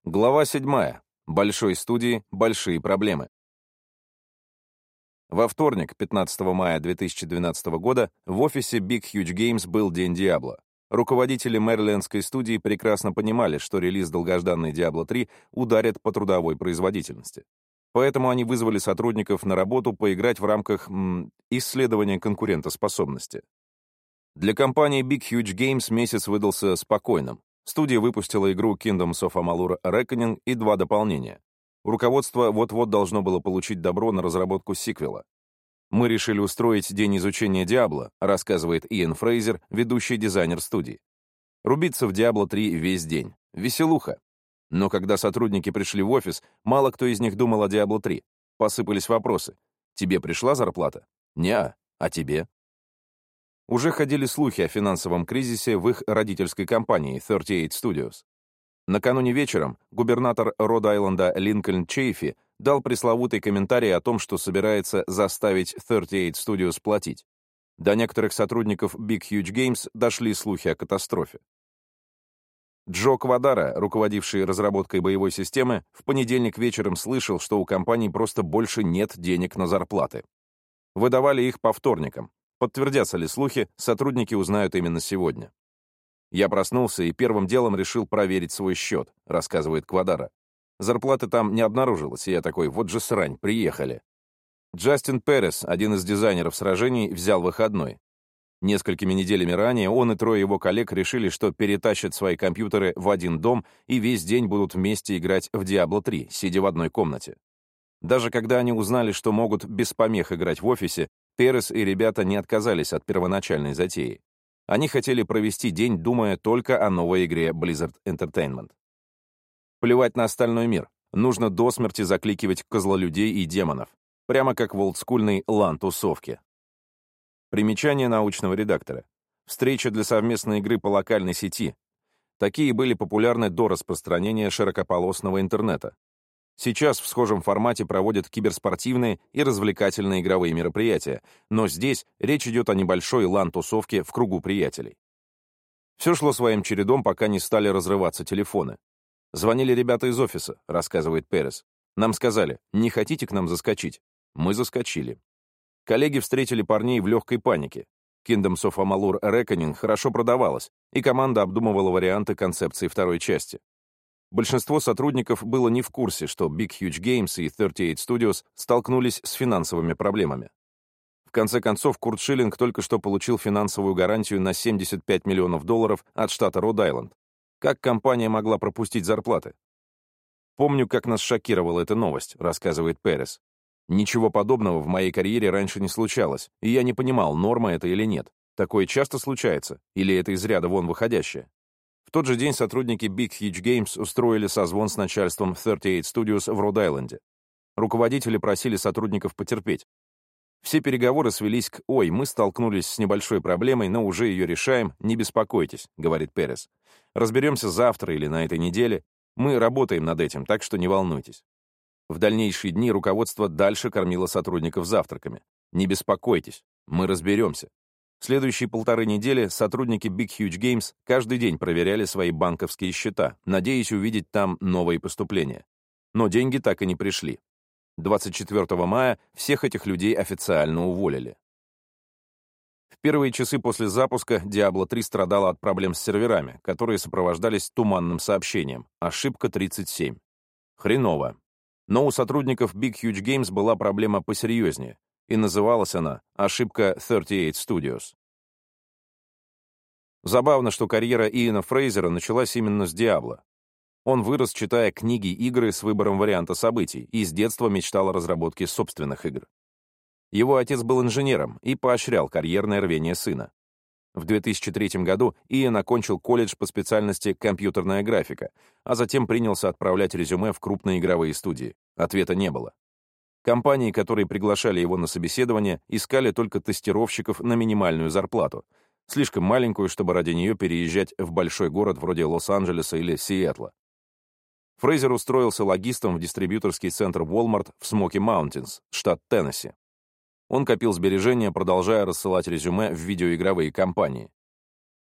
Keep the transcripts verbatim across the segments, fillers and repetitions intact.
Глава седьмая. Большой студии большие проблемы. Во вторник, пятнадцатого мая две тысячи двенадцатого года, в офисе Big Huge Games был День Диабло. Руководители мэрилендской студии прекрасно понимали, что релиз долгожданной Diablo три ударит по трудовой производительности. Поэтому они вызвали сотрудников на работу поиграть в рамках м, исследования конкурентоспособности. Для компании Big Huge Games месяц выдался спокойным. Студия выпустила игру Kingdoms of Amalur: Reckoning и два дополнения. Руководство вот-вот должно было получить добро на разработку сиквела. «Мы решили устроить день изучения Diablo», рассказывает Иэн Фрейзер, ведущий дизайнер студии. «Рубиться в Diablo три весь день. Веселуха». Но когда сотрудники пришли в офис, мало кто из них думал о Diablo три. Посыпались вопросы. «Тебе пришла зарплата?» «Неа. А тебе?» Уже ходили слухи о финансовом кризисе в их родительской компании тридцать восемь Studios. Накануне вечером губернатор Род-Айленда Линкольн Чейфи дал пресловутый комментарий о том, что собирается заставить тридцать восемь Studios платить. До некоторых сотрудников Big Huge Games дошли слухи о катастрофе. Джо Квадара, руководивший разработкой боевой системы, в понедельник вечером слышал, что у компании просто больше нет денег на зарплаты. Выдавали их по вторникам. Подтвердятся ли слухи, сотрудники узнают именно сегодня. «Я проснулся и первым делом решил проверить свой счет», — рассказывает Квадара. «Зарплаты там не обнаружилось, и я такой, вот же срань, приехали». Джастин Перес, один из дизайнеров сражений, взял выходной. Несколькими неделями ранее он и трое его коллег решили, что перетащат свои компьютеры в один дом и весь день будут вместе играть в Diablo три, сидя в одной комнате. Даже когда они узнали, что могут без помех играть в офисе, Перес и ребята не отказались от первоначальной затеи. Они хотели провести день, думая только о новой игре Blizzard Entertainment. Плевать на остальной мир. Нужно до смерти закликивать козлолюдей и демонов. Прямо как в олдскульной лан-тусовке. Примечание научного редактора. Встреча для совместной игры по локальной сети. Такие были популярны до распространения широкополосного интернета. Сейчас в схожем формате проводят киберспортивные и развлекательные игровые мероприятия, но здесь речь идет о небольшой лан-тусовке в кругу приятелей. Все шло своим чередом, пока не стали разрываться телефоны. «Звонили ребята из офиса», — рассказывает Перес. «Нам сказали, не хотите к нам заскочить?» Мы заскочили. Коллеги встретили парней в легкой панике. Kingdoms of Amalur: Reckoning хорошо продавалась, и команда обдумывала варианты концепции второй части. Большинство сотрудников было не в курсе, что Big Huge Games и тридцать восемь Studios столкнулись с финансовыми проблемами. В конце концов, Курт Шиллинг только что получил финансовую гарантию на семьдесят пять миллионов долларов от штата Род-Айленд. Как компания могла пропустить зарплаты? «Помню, как нас шокировала эта новость», — рассказывает Перес. «Ничего подобного в моей карьере раньше не случалось, и я не понимал, норма это или нет. Такое часто случается, или это из ряда вон выходящее?» В тот же день сотрудники Big Huge Games устроили созвон с начальством тридцать восемь Studios в Род-Айленде. Руководители просили сотрудников потерпеть. Все переговоры свелись к «Ой, мы столкнулись с небольшой проблемой, но уже ее решаем, не беспокойтесь», — говорит Перес. «Разберемся завтра или на этой неделе. Мы работаем над этим, так что не волнуйтесь». В дальнейшие дни руководство дальше кормило сотрудников завтраками. «Не беспокойтесь, мы разберемся». Следующие полторы недели сотрудники Big Huge Games каждый день проверяли свои банковские счета, надеясь увидеть там новые поступления. Но деньги так и не пришли. двадцать четвёртого мая всех этих людей официально уволили. В первые часы после запуска Diablo три страдала от проблем с серверами, которые сопровождались туманным сообщением «Ошибка тридцать семь». Хреново. Но у сотрудников Big Huge Games была проблема посерьезнее, и называлась она «Ошибка тридцать восемь Studios». Забавно, что карьера Иэна Фрейзера началась именно с Diablo. Он вырос, читая книги и игры с выбором варианта событий, и с детства мечтал о разработке собственных игр. Его отец был инженером и поощрял карьерное рвение сына. В две тысячи третьем году Иэн окончил колледж по специальности компьютерная графика, а затем принялся отправлять резюме в крупные игровые студии. Ответа не было. Компании, которые приглашали его на собеседование, искали только тестировщиков на минимальную зарплату, слишком маленькую, чтобы ради нее переезжать в большой город вроде Лос-Анджелеса или Сиэтла. Фрейзер устроился логистом в дистрибьюторский центр Walmart в Смоки Маунтинс, штат Теннесси. Он копил сбережения, продолжая рассылать резюме в видеоигровые компании.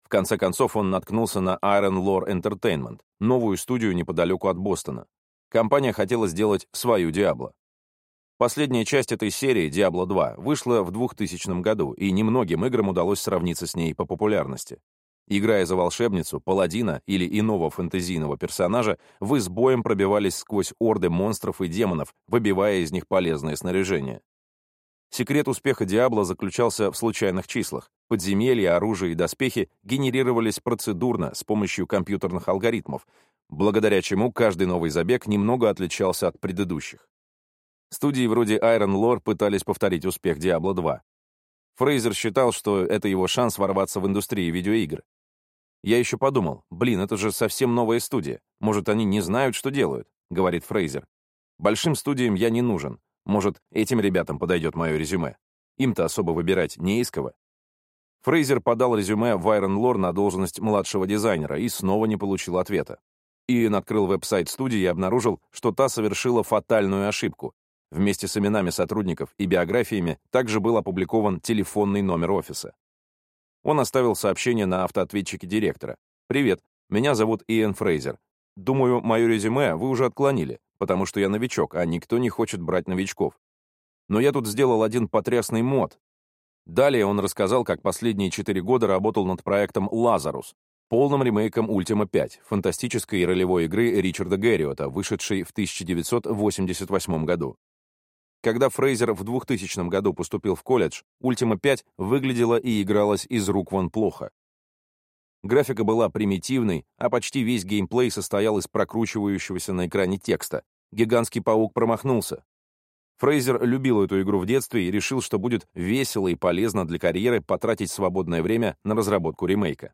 В конце концов, он наткнулся на Iron Lore Entertainment, новую студию неподалеку от Бостона. Компания хотела сделать свою Diablo. Последняя часть этой серии, Diablo два, вышла в двухтысячном году, и немногим играм удалось сравниться с ней по популярности. Играя за волшебницу, паладина или иного фэнтезийного персонажа, вы с боем пробивались сквозь орды монстров и демонов, выбивая из них полезное снаряжение. Секрет успеха Diablo заключался в случайных числах. Подземелья, оружие и доспехи генерировались процедурно с помощью компьютерных алгоритмов, благодаря чему каждый новый забег немного отличался от предыдущих. Студии вроде Iron Lore пытались повторить успех Diablo два. Фрейзер считал, что это его шанс ворваться в индустрию видеоигр. «Я еще подумал, блин, это же совсем новая студия. Может, они не знают, что делают», — говорит Фрейзер. «Большим студиям я не нужен. Может, этим ребятам подойдет мое резюме. Им-то особо выбирать не из кого». Фрейзер подал резюме в Iron Lore на должность младшего дизайнера и снова не получил ответа. Иэн открыл веб-сайт студии и обнаружил, что та совершила фатальную ошибку. Вместе с именами сотрудников и биографиями также был опубликован телефонный номер офиса. Он оставил сообщение на автоответчике директора. «Привет, меня зовут Иэн Фрейзер. Думаю, мое резюме вы уже отклонили, потому что я новичок, а никто не хочет брать новичков. Но я тут сделал один потрясный мод». Далее он рассказал, как последние четыре года работал над проектом «Лазарус», полным ремейком Ultima пять, фантастической ролевой игры Ричарда Гэрриота, вышедшей в тысяча девятьсот восемьдесят восьмом году. Когда Фрейзер в двухтысячном году поступил в колледж, Ultima пять выглядела и игралась из рук вон плохо. Графика была примитивной, а почти весь геймплей состоял из прокручивающегося на экране текста. Гигантский паук промахнулся. Фрейзер любил эту игру в детстве и решил, что будет весело и полезно для карьеры потратить свободное время на разработку ремейка.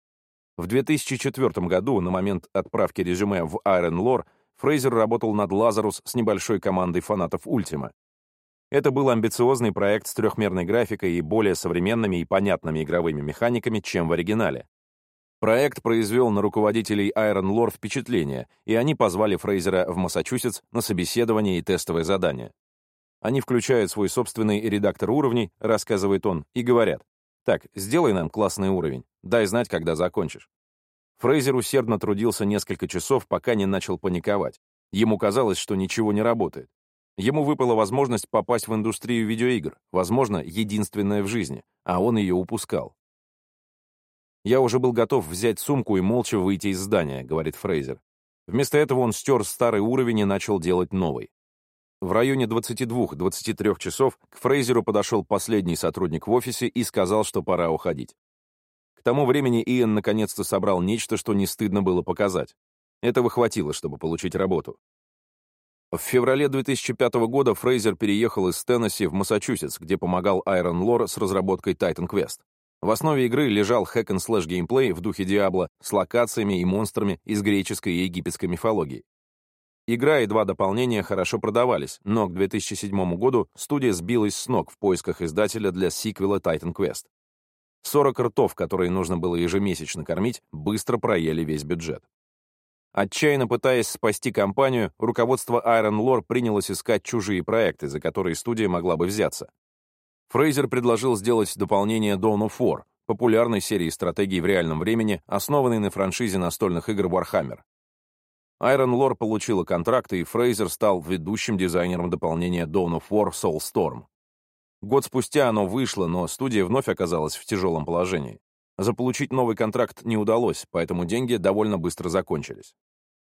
В две тысячи четвёртом году, на момент отправки резюме в Iron Lore, Фрейзер работал над «Лазарус» с небольшой командой фанатов Ultima. Это был амбициозный проект с трехмерной графикой и более современными и понятными игровыми механиками, чем в оригинале. Проект произвел на руководителей Iron Lore впечатление, и они позвали Фрейзера в Массачусетс на собеседование и тестовое задание. Они включают свой собственный редактор уровней, рассказывает он, и говорят: «Так, сделай нам классный уровень, дай знать, когда закончишь». Фрейзер усердно трудился несколько часов, пока не начал паниковать. Ему казалось, что ничего не работает. Ему выпала возможность попасть в индустрию видеоигр, возможно, единственная в жизни, а он ее упускал. «Я уже был готов взять сумку и молча выйти из здания», — говорит Фрейзер. Вместо этого он стер старый уровень и начал делать новый. В районе двадцати двух-двадцати трёх часов к Фрейзеру подошел последний сотрудник в офисе и сказал, что пора уходить. К тому времени Иэн наконец-то собрал нечто, что не стыдно было показать. Этого хватило, чтобы получить работу. В феврале две тысячи пятого года Фрейзер переехал из Теннесси в Массачусетс, где помогал Iron Lore с разработкой Titan Quest. В основе игры лежал хэк-н-слэш геймплей в духе Diablo с локациями и монстрами из греческой и египетской мифологии. Игра и два дополнения хорошо продавались, но к две тысячи седьмому году студия сбилась с ног в поисках издателя для сиквела Titan Quest. сорок ртов, которые нужно было ежемесячно кормить, быстро проели весь бюджет. Отчаянно пытаясь спасти компанию, руководство Iron Lore принялось искать чужие проекты, за которые студия могла бы взяться. Фрейзер предложил сделать дополнение Dawn of War, популярной серии стратегий в реальном времени, основанной на франшизе настольных игр Warhammer. Iron Lore получила контракт, и Фрейзер стал ведущим дизайнером дополнения Dawn of War Soulstorm. Год спустя оно вышло, но студия вновь оказалась в тяжелом положении. Заполучить новый контракт не удалось, поэтому деньги довольно быстро закончились.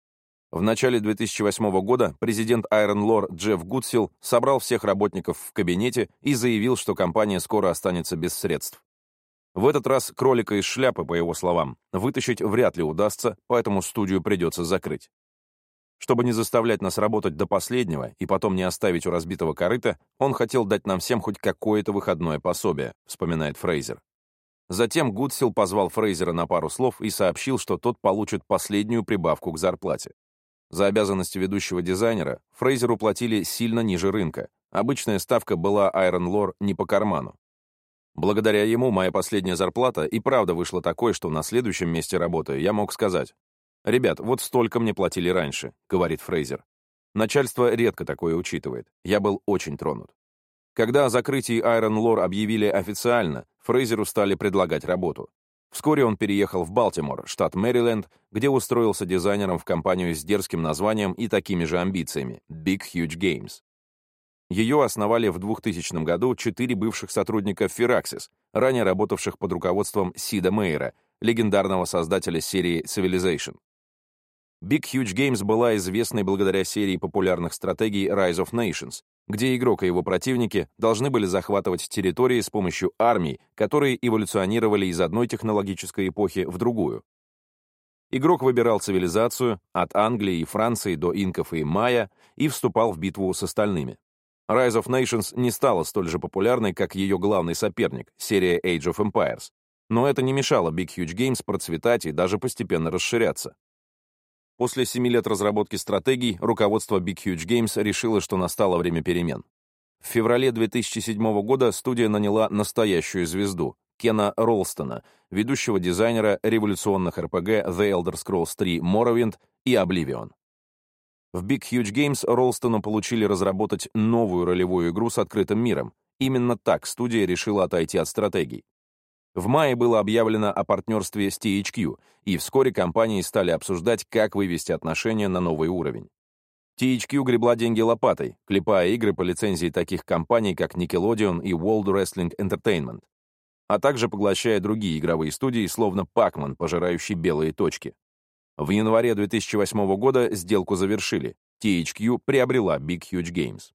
В начале две тысячи восьмого года президент Iron Lore Джефф Гудсилл собрал всех работников в кабинете и заявил, что компания скоро останется без средств. В этот раз кролика из шляпы, по его словам, вытащить вряд ли удастся, поэтому студию придется закрыть. Чтобы не заставлять нас работать до последнего и потом не оставить у разбитого корыта, он хотел дать нам всем хоть какое-то выходное пособие, вспоминает Фрейзер. Затем Гудсилл позвал Фрейзера на пару слов и сообщил, что тот получит последнюю прибавку к зарплате. За обязанности ведущего дизайнера Фрейзеру платили сильно ниже рынка. Обычная ставка была Iron Lore не по карману. Благодаря ему моя последняя зарплата и правда вышла такой, что на следующем месте работы я мог сказать: «Ребят, вот столько мне платили раньше», — говорит Фрейзер. Начальство редко такое учитывает. Я был очень тронут. Когда о закрытии Iron Lore объявили официально, Фрейзеру стали предлагать работу. Вскоре он переехал в Балтимор, штат Мэриленд, где устроился дизайнером в компанию с дерзким названием и такими же амбициями — Big Huge Games. Ее основали в двухтысячном году четыре бывших сотрудника Firaxis, ранее работавших под руководством Сида Мейера, легендарного создателя серии Civilization. Big Huge Games была известной благодаря серии популярных стратегий Rise of Nations, где игрок и его противники должны были захватывать территории с помощью армий, которые эволюционировали из одной технологической эпохи в другую. Игрок выбирал цивилизацию от Англии и Франции до инков и майя и вступал в битву с остальными. Rise of Nations не стала столь же популярной, как ее главный соперник, серия Age of Empires, но это не мешало Big Huge Games процветать и даже постепенно расширяться. После семи лет разработки стратегий руководство Big Huge Games решило, что настало время перемен. В феврале две тысячи седьмого года студия наняла настоящую звезду — Кена Ролстона, ведущего дизайнера революционных эр пи джи The Elder Scrolls три Morrowind и Oblivion. В Big Huge Games Ролстону получили разработать новую ролевую игру с открытым миром. Именно так студия решила отойти от стратегий. В мае было объявлено о партнерстве с ти эйч кью, и вскоре компании стали обсуждать, как вывести отношения на новый уровень. ти эйч кью гребла деньги лопатой, клепая игры по лицензии таких компаний, как Nickelodeon и World Wrestling Entertainment, а также поглощая другие игровые студии, словно Pac-Man, пожирающий белые точки. В январе две тысячи восьмого года сделку завершили. ти эйч кью приобрела Big Huge Games.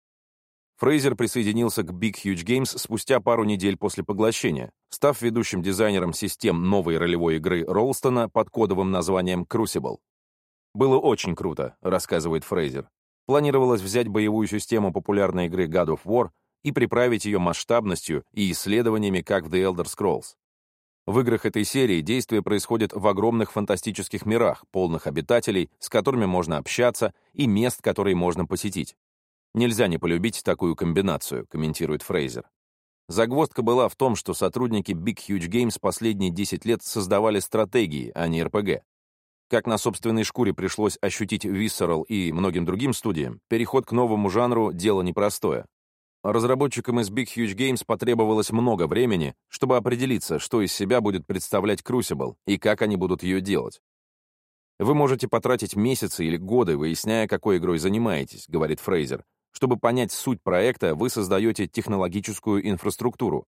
Фрейзер присоединился к Big Huge Games спустя пару недель после поглощения, став ведущим дизайнером систем новой ролевой игры Ролстона под кодовым названием Crucible. «Было очень круто», — рассказывает Фрейзер. Планировалось взять боевую систему популярной игры God of War и приправить ее масштабностью и исследованиями, как в The Elder Scrolls. В играх этой серии действие происходит в огромных фантастических мирах, полных обитателей, с которыми можно общаться, и мест, которые можно посетить. Нельзя не полюбить такую комбинацию, комментирует Фрейзер. Загвоздка была в том, что сотрудники Big Huge Games последние десять лет создавали стратегии, а не эр пи джи. Как на собственной шкуре пришлось ощутить Visceral и многим другим студиям, переход к новому жанру — дело непростое. Разработчикам из Big Huge Games потребовалось много времени, чтобы определиться, что из себя будет представлять Crucible и как они будут ее делать. «Вы можете потратить месяцы или годы, выясняя, какой игрой занимаетесь», — говорит Фрейзер. «Чтобы понять суть проекта, вы создаете технологическую инфраструктуру.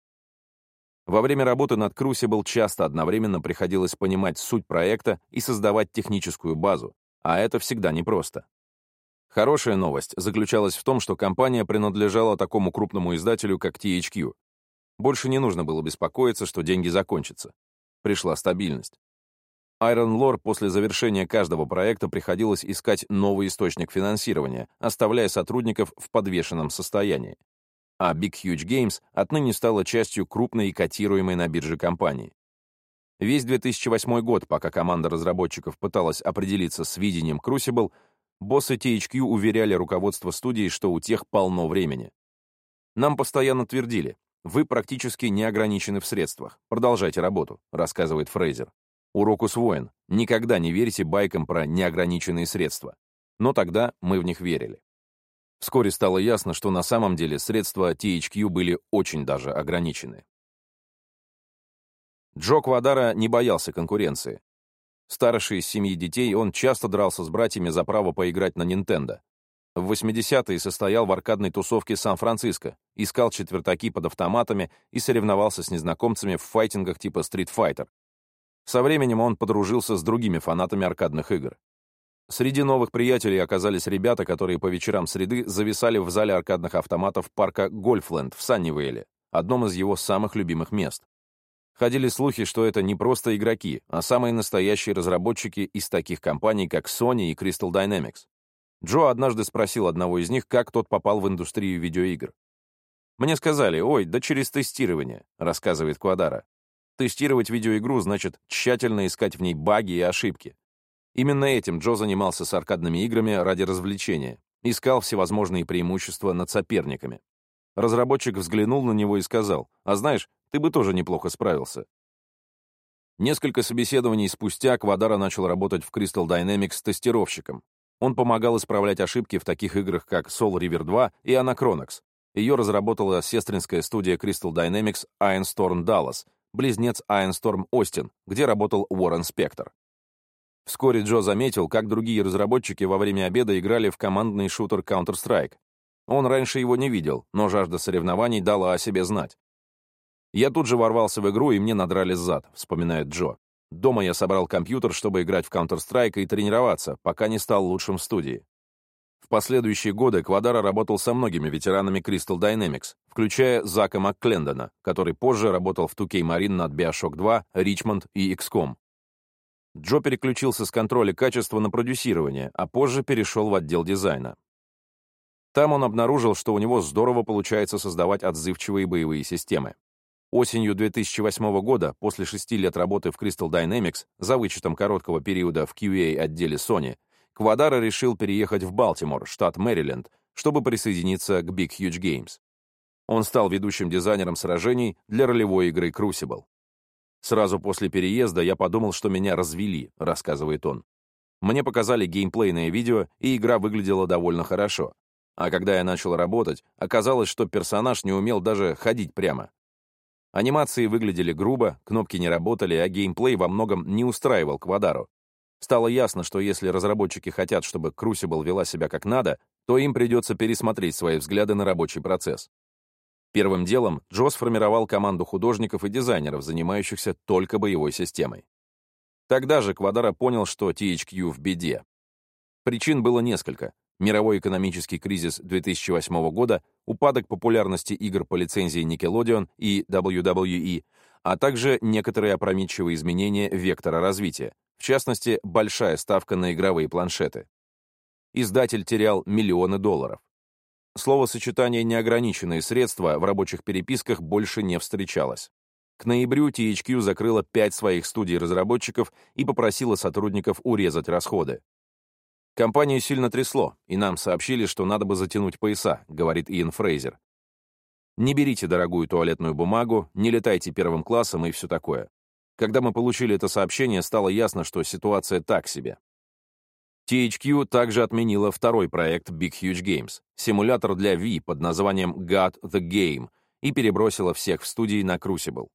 Во время работы над Crucible часто одновременно приходилось понимать суть проекта и создавать техническую базу, а это всегда непросто». Хорошая новость заключалась в том, что компания принадлежала такому крупному издателю, как ти эйч кью. Больше не нужно было беспокоиться, что деньги закончатся. Пришла стабильность. Iron Lore после завершения каждого проекта приходилось искать новый источник финансирования, оставляя сотрудников в подвешенном состоянии. А Big Huge Games отныне стала частью крупной и котируемой на бирже компании. Весь две тысячи восьмой год, пока команда разработчиков пыталась определиться с видением Crucible, боссы ти эйч кью уверяли руководство студии, что у тех полно времени. «Нам постоянно твердили, вы практически не ограничены в средствах, продолжайте работу», рассказывает Фрейзер. Урок усвоен. Никогда не верьте байкам про неограниченные средства. Но тогда мы в них верили. Вскоре стало ясно, что на самом деле средства ти эйч кью были очень даже ограничены. Джо Квадара не боялся конкуренции. Старший из семьи детей, он часто дрался с братьями за право поиграть на Nintendo. В восьмидесятые состоял в аркадной тусовке Сан-Франциско, искал четвертаки под автоматами и соревновался с незнакомцами в файтингах типа Street Fighter. Со временем он подружился с другими фанатами аркадных игр. Среди новых приятелей оказались ребята, которые по вечерам среды зависали в зале аркадных автоматов парка Гольфленд в Саннивейле, одном из его самых любимых мест. Ходили слухи, что это не просто игроки, а самые настоящие разработчики из таких компаний, как Sony и Crystal Dynamics. Джо однажды спросил одного из них, как тот попал в индустрию видеоигр. «Мне сказали, ой, да через тестирование», — рассказывает Квадара. Тестировать видеоигру значит тщательно искать в ней баги и ошибки. Именно этим Джо занимался с аркадными играми ради развлечения, искал всевозможные преимущества над соперниками. Разработчик взглянул на него и сказал, «А знаешь, ты бы тоже неплохо справился». Несколько собеседований спустя Квадара начал работать в Crystal Dynamics тестировщиком. Он помогал исправлять ошибки в таких играх, как Soul River два и Anachronox. Ее разработала сестринская студия Crystal Dynamics Iron Storm Dallas, близнец Iron Storm Остин, где работал Уоррен Спектор. Вскоре Джо заметил, как другие разработчики во время обеда играли в командный шутер Counter-Strike. Он раньше его не видел, но жажда соревнований дала о себе знать. «Я тут же ворвался в игру, и мне надрали зад», — вспоминает Джо. «Дома я собрал компьютер, чтобы играть в Counter-Strike и тренироваться, пока не стал лучшим в студии». В последующие годы Квадара работал со многими ветеранами Crystal Dynamics, включая Зака МакКлендона, который позже работал в ту кей Marine над BioShock два, Richmond и икс ком. Джо переключился с контроля качества на продюсирование, а позже перешел в отдел дизайна. Там он обнаружил, что у него здорово получается создавать отзывчивые боевые системы. Осенью две тысячи восьмого года, после шести лет работы в Crystal Dynamics, за вычетом короткого периода в кью эй-отделе Sony, Квадара решил переехать в Балтимор, штат Мэриленд, чтобы присоединиться к Big Huge Games. Он стал ведущим дизайнером сражений для ролевой игры Crucible. «Сразу после переезда я подумал, что меня развели», — рассказывает он. «Мне показали геймплейное видео, и игра выглядела довольно хорошо. А когда я начал работать, оказалось, что персонаж не умел даже ходить прямо. Анимации выглядели грубо, кнопки не работали, а геймплей во многом не устраивал Квадару. Стало ясно, что если разработчики хотят, чтобы Crucible вела себя как надо, то им придется пересмотреть свои взгляды на рабочий процесс». Первым делом Джо сформировал команду художников и дизайнеров, занимающихся только боевой системой. Тогда же Квадара понял, что ти эйч кью в беде. Причин было несколько. Мировой экономический кризис две тысячи восьмого года, упадок популярности игр по лицензии Nickelodeon и дабл ю дабл ю и, а также некоторые опрометчивые изменения вектора развития, в частности, большая ставка на игровые планшеты. Издатель терял миллионы долларов. Словосочетание «неограниченные средства» в рабочих переписках больше не встречалось. К ноябрю ти эйч кью закрыла пять своих студий-разработчиков и попросила сотрудников урезать расходы. «Компанию сильно трясло, и нам сообщили, что надо бы затянуть пояса», — говорит Иэн Фрейзер. «Не берите дорогую туалетную бумагу, не летайте первым классом и все такое. Когда мы получили это сообщение, стало ясно, что ситуация так себе». ти эйч кью также отменила второй проект Big Huge Games — симулятор для Wii под названием God the Game, и перебросила всех в студии на Crucible.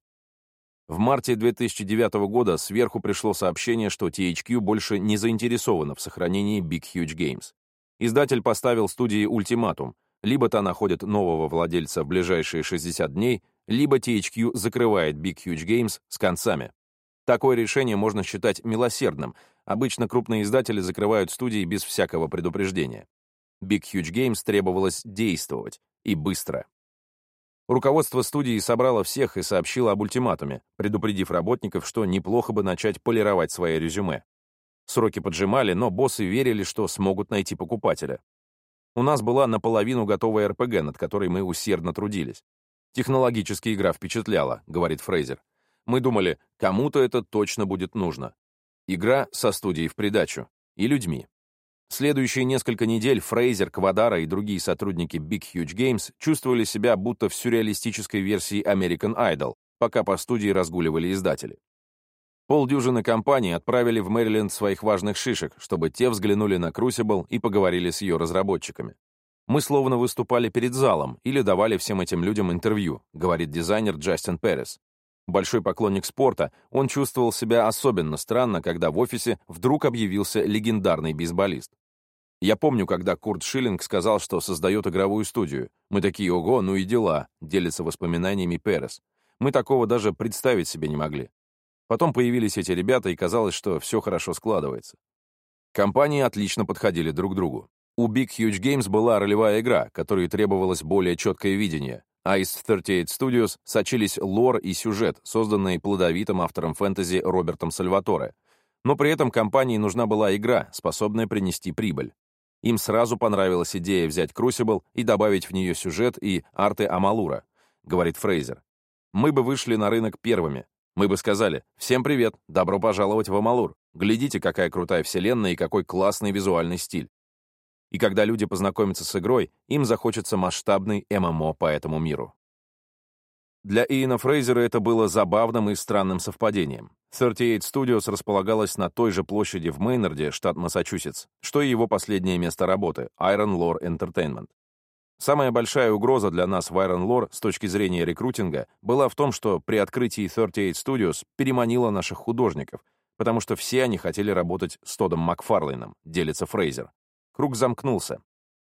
В марте две тысячи девятого года сверху пришло сообщение, что ти эйч кью больше не заинтересована в сохранении Big Huge Games. Издатель поставил студии ультиматум: либо та находит нового владельца в ближайшие шестьдесят дней, либо ти эйч кью закрывает Big Huge Games с концами. Такое решение можно считать милосердным. Обычно крупные издатели закрывают студии без всякого предупреждения. Big Huge Games требовалось действовать, и быстро. Руководство студии собрало всех и сообщило об ультиматуме, предупредив работников, что неплохо бы начать полировать свои резюме. Сроки поджимали, но боссы верили, что смогут найти покупателя. У нас была наполовину готовая эр пи джи, над которой мы усердно трудились. Технологически игра впечатляла, говорит Фрейзер. Мы думали, кому-то это точно будет нужно. Игра со студией в придачу. И людьми. Следующие несколько недель Фрейзер, Квадара и другие сотрудники Big Huge Games чувствовали себя будто в сюрреалистической версии American Idol, пока по студии разгуливали издатели. Полдюжины компаний отправили в Мэриленд своих важных шишек, чтобы те взглянули на Crucible и поговорили с ее разработчиками. «Мы словно выступали перед залом или давали всем этим людям интервью», говорит дизайнер Джастин Перес. Большой поклонник спорта, он чувствовал себя особенно странно, когда в офисе вдруг объявился легендарный бейсболист. «Я помню, когда Курт Шиллинг сказал, что создает игровую студию. Мы такие, ого, ну и дела», — делится воспоминаниями Перес. «Мы такого даже представить себе не могли». Потом появились эти ребята, и казалось, что все хорошо складывается. Компании отлично подходили друг другу. У Big Huge Games была ролевая игра, которой требовалось более четкое видение, а из тридцать восемь Studios сочились лор и сюжет, созданные плодовитым автором фэнтези Робертом Сальваторе. Но при этом компании нужна была игра, способная принести прибыль. Им сразу понравилась идея взять Crucible и добавить в нее сюжет и арты Амалура, говорит Фрейзер. «Мы бы вышли на рынок первыми. Мы бы сказали: всем привет, добро пожаловать в Амалур. Глядите, какая крутая вселенная и какой классный визуальный стиль». И когда люди познакомятся с игрой, им захочется масштабный эм эм о по этому миру. Для Иэна Фрейзера это было забавным и странным совпадением. тридцать восемь Studios располагалась на той же площади в Мейнарде, штат Массачусетс, что и его последнее место работы — Iron Lore Entertainment. Самая большая угроза для нас в Iron Lore с точки зрения рекрутинга была в том, что при открытии тридцать восемь Studios переманило наших художников, потому что все они хотели работать с Тоддом Макфарлейном, делится Фрейзер. Круг замкнулся.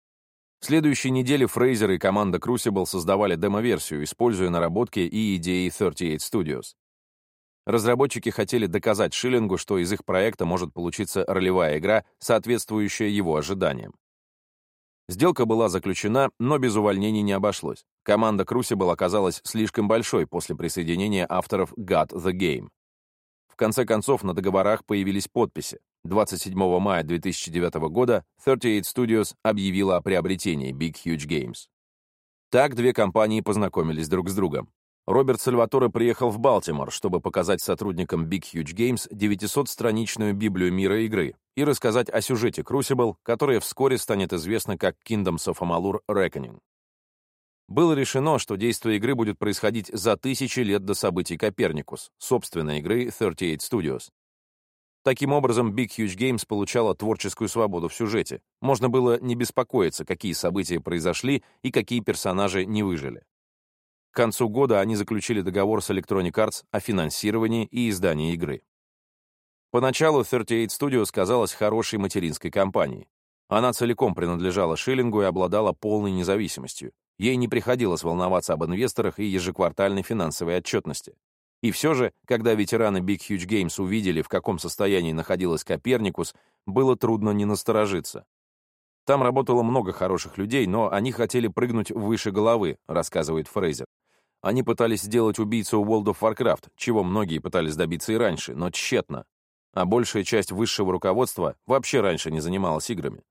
В следующей неделе Фрейзер и команда Crucible создавали демо-версию, используя наработки и идеи тридцать восемь Studios. Разработчики хотели доказать Шиллингу, что из их проекта может получиться ролевая игра, соответствующая его ожиданиям. Сделка была заключена, но без увольнений не обошлось. Команда Crucible оказалась слишком большой после присоединения авторов God the Game. В конце концов, на договорах появились подписи. двадцать седьмого мая две тысячи девятого года тридцать восемь Studios объявила о приобретении Big Huge Games. Так две компании познакомились друг с другом. Роберт Сальваторе приехал в Балтимор, чтобы показать сотрудникам Big Huge Games девятисотстраничную Библию мира игры и рассказать о сюжете Crucible, которая вскоре станет известна как Kingdoms of Amalur: Reckoning. Было решено, что действие игры будет происходить за тысячи лет до событий Коперникус, собственной игры тридцать восемь Studios. Таким образом, Big Huge Games получала творческую свободу в сюжете. Можно было не беспокоиться, какие события произошли и какие персонажи не выжили. К концу года они заключили договор с Electronic Arts о финансировании и издании игры. Поначалу тридцать восемь Studios казалась хорошей материнской компанией. Она целиком принадлежала Шиллингу и обладала полной независимостью. Ей не приходилось волноваться об инвесторах и ежеквартальной финансовой отчетности. И все же, когда ветераны Big Huge Games увидели, в каком состоянии находилась Коперникус, было трудно не насторожиться. Там работало много хороших людей, но они хотели прыгнуть выше головы, рассказывает Фрейзер. Они пытались сделать убийцу World of Warcraft, чего многие пытались добиться и раньше, но тщетно. А большая часть высшего руководства вообще раньше не занималась играми.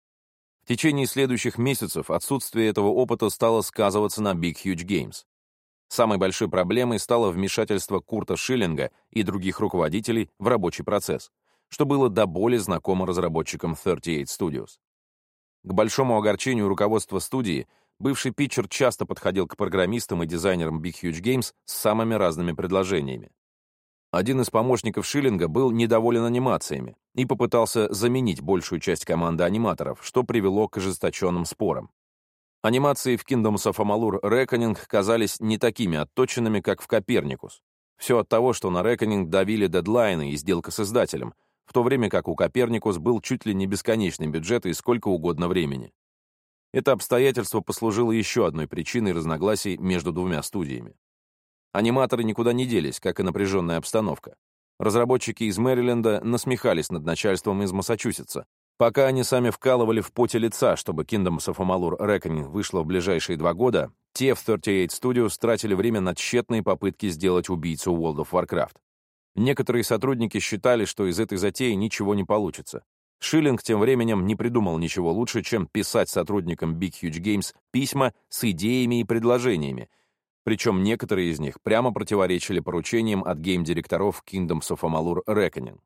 В течение следующих месяцев отсутствие этого опыта стало сказываться на Big Huge Games. Самой большой проблемой стало вмешательство Курта Шиллинга и других руководителей в рабочий процесс, что было до боли знакомо разработчикам тридцать восемь Studios. К большому огорчению руководства студии, бывший питчер часто подходил к программистам и дизайнерам Big Huge Games с самыми разными предложениями. Один из помощников Шиллинга был недоволен анимациями и попытался заменить большую часть команды аниматоров, что привело к ожесточенным спорам. Анимации в Kingdoms of Amalur: Reckoning казались не такими отточенными, как в Коперникус. Все от того, что на Reckoning давили дедлайны и сделка с издателем, в то время как у Коперникус был чуть ли не бесконечный бюджет и сколько угодно времени. Это обстоятельство послужило еще одной причиной разногласий между двумя студиями. Аниматоры никуда не делись, как и напряженная обстановка. Разработчики из Мэриленда насмехались над начальством из Массачусетса, пока они сами вкалывали в поте лица, чтобы Kingdoms of Amalur: Reckoning вышло в ближайшие два года, те в тридцать восемь Studios тратили время на тщетные попытки сделать убийцу World of Warcraft. Некоторые сотрудники считали, что из этой затеи ничего не получится. Шиллинг тем временем не придумал ничего лучше, чем писать сотрудникам Big Huge Games письма с идеями и предложениями, причем некоторые из них прямо противоречили поручениям от гейм-директоров Kingdoms of Amalur: Reckoning.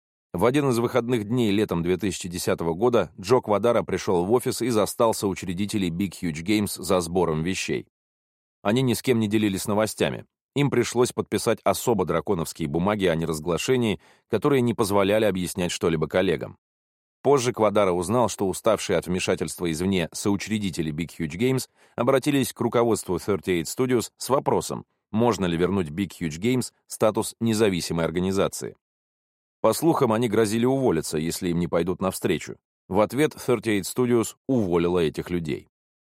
В один из выходных дней летом две тысячи десятого года Джо Квадара пришел в офис и застал соучредителей Big Huge Games за сбором вещей. Они ни с кем не делились новостями. Им пришлось подписать особо драконовские бумаги о неразглашении, которые не позволяли объяснять что-либо коллегам. Позже Квадара узнал, что уставшие от вмешательства извне соучредители Big Huge Games обратились к руководству тридцать восемь Studios с вопросом, можно ли вернуть Big Huge Games статус независимой организации. По слухам, они грозили уволиться, если им не пойдут навстречу. В ответ тридцать восемь Studios уволила этих людей.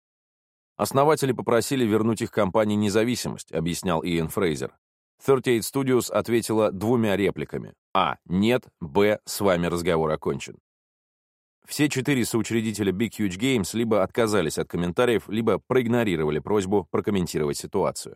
Основатели попросили вернуть их компании независимость, объяснял Иэн Фрейзер. тридцать восемь Studios ответила двумя репликами. А. Нет. Б. С вами разговор окончен. Все четыре соучредителя Big Huge Games либо отказались от комментариев, либо проигнорировали просьбу прокомментировать ситуацию.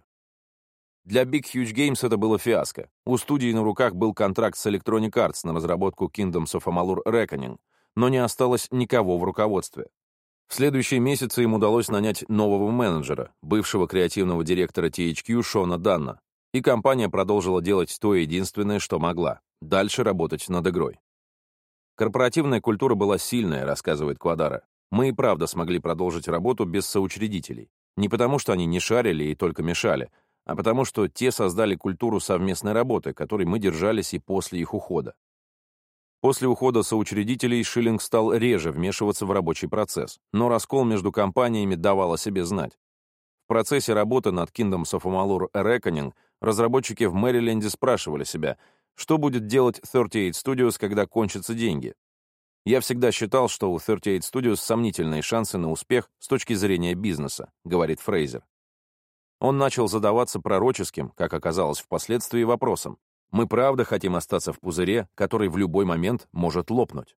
Для Big Huge Games это было фиаско. У студии на руках был контракт с Electronic Arts на разработку Kingdoms of Amalur: Reckoning, но не осталось никого в руководстве. В следующие месяцы им удалось нанять нового менеджера, бывшего креативного директора ти эйч кью Шона Данна, и компания продолжила делать то единственное, что могла — дальше работать над игрой. Корпоративная культура была сильная, рассказывает Квадара. Мы и правда смогли продолжить работу без соучредителей. Не потому, что они не шарили и только мешали, а потому, что те создали культуру совместной работы, которой мы держались и после их ухода. После ухода соучредителей Шиллинг стал реже вмешиваться в рабочий процесс, но раскол между компаниями давал о себе знать. В процессе работы над Kingdoms of Amalur: Reckoning разработчики в Мэриленде спрашивали себя, что будет делать тридцать восемь Studios, когда кончатся деньги. «Я всегда считал, что у тридцать восемь Studios сомнительные шансы на успех с точки зрения бизнеса», — говорит Фрейзер. Он начал задаваться пророческим, как оказалось впоследствии, вопросом: «Мы правда хотим остаться в пузыре, который в любой момент может лопнуть?»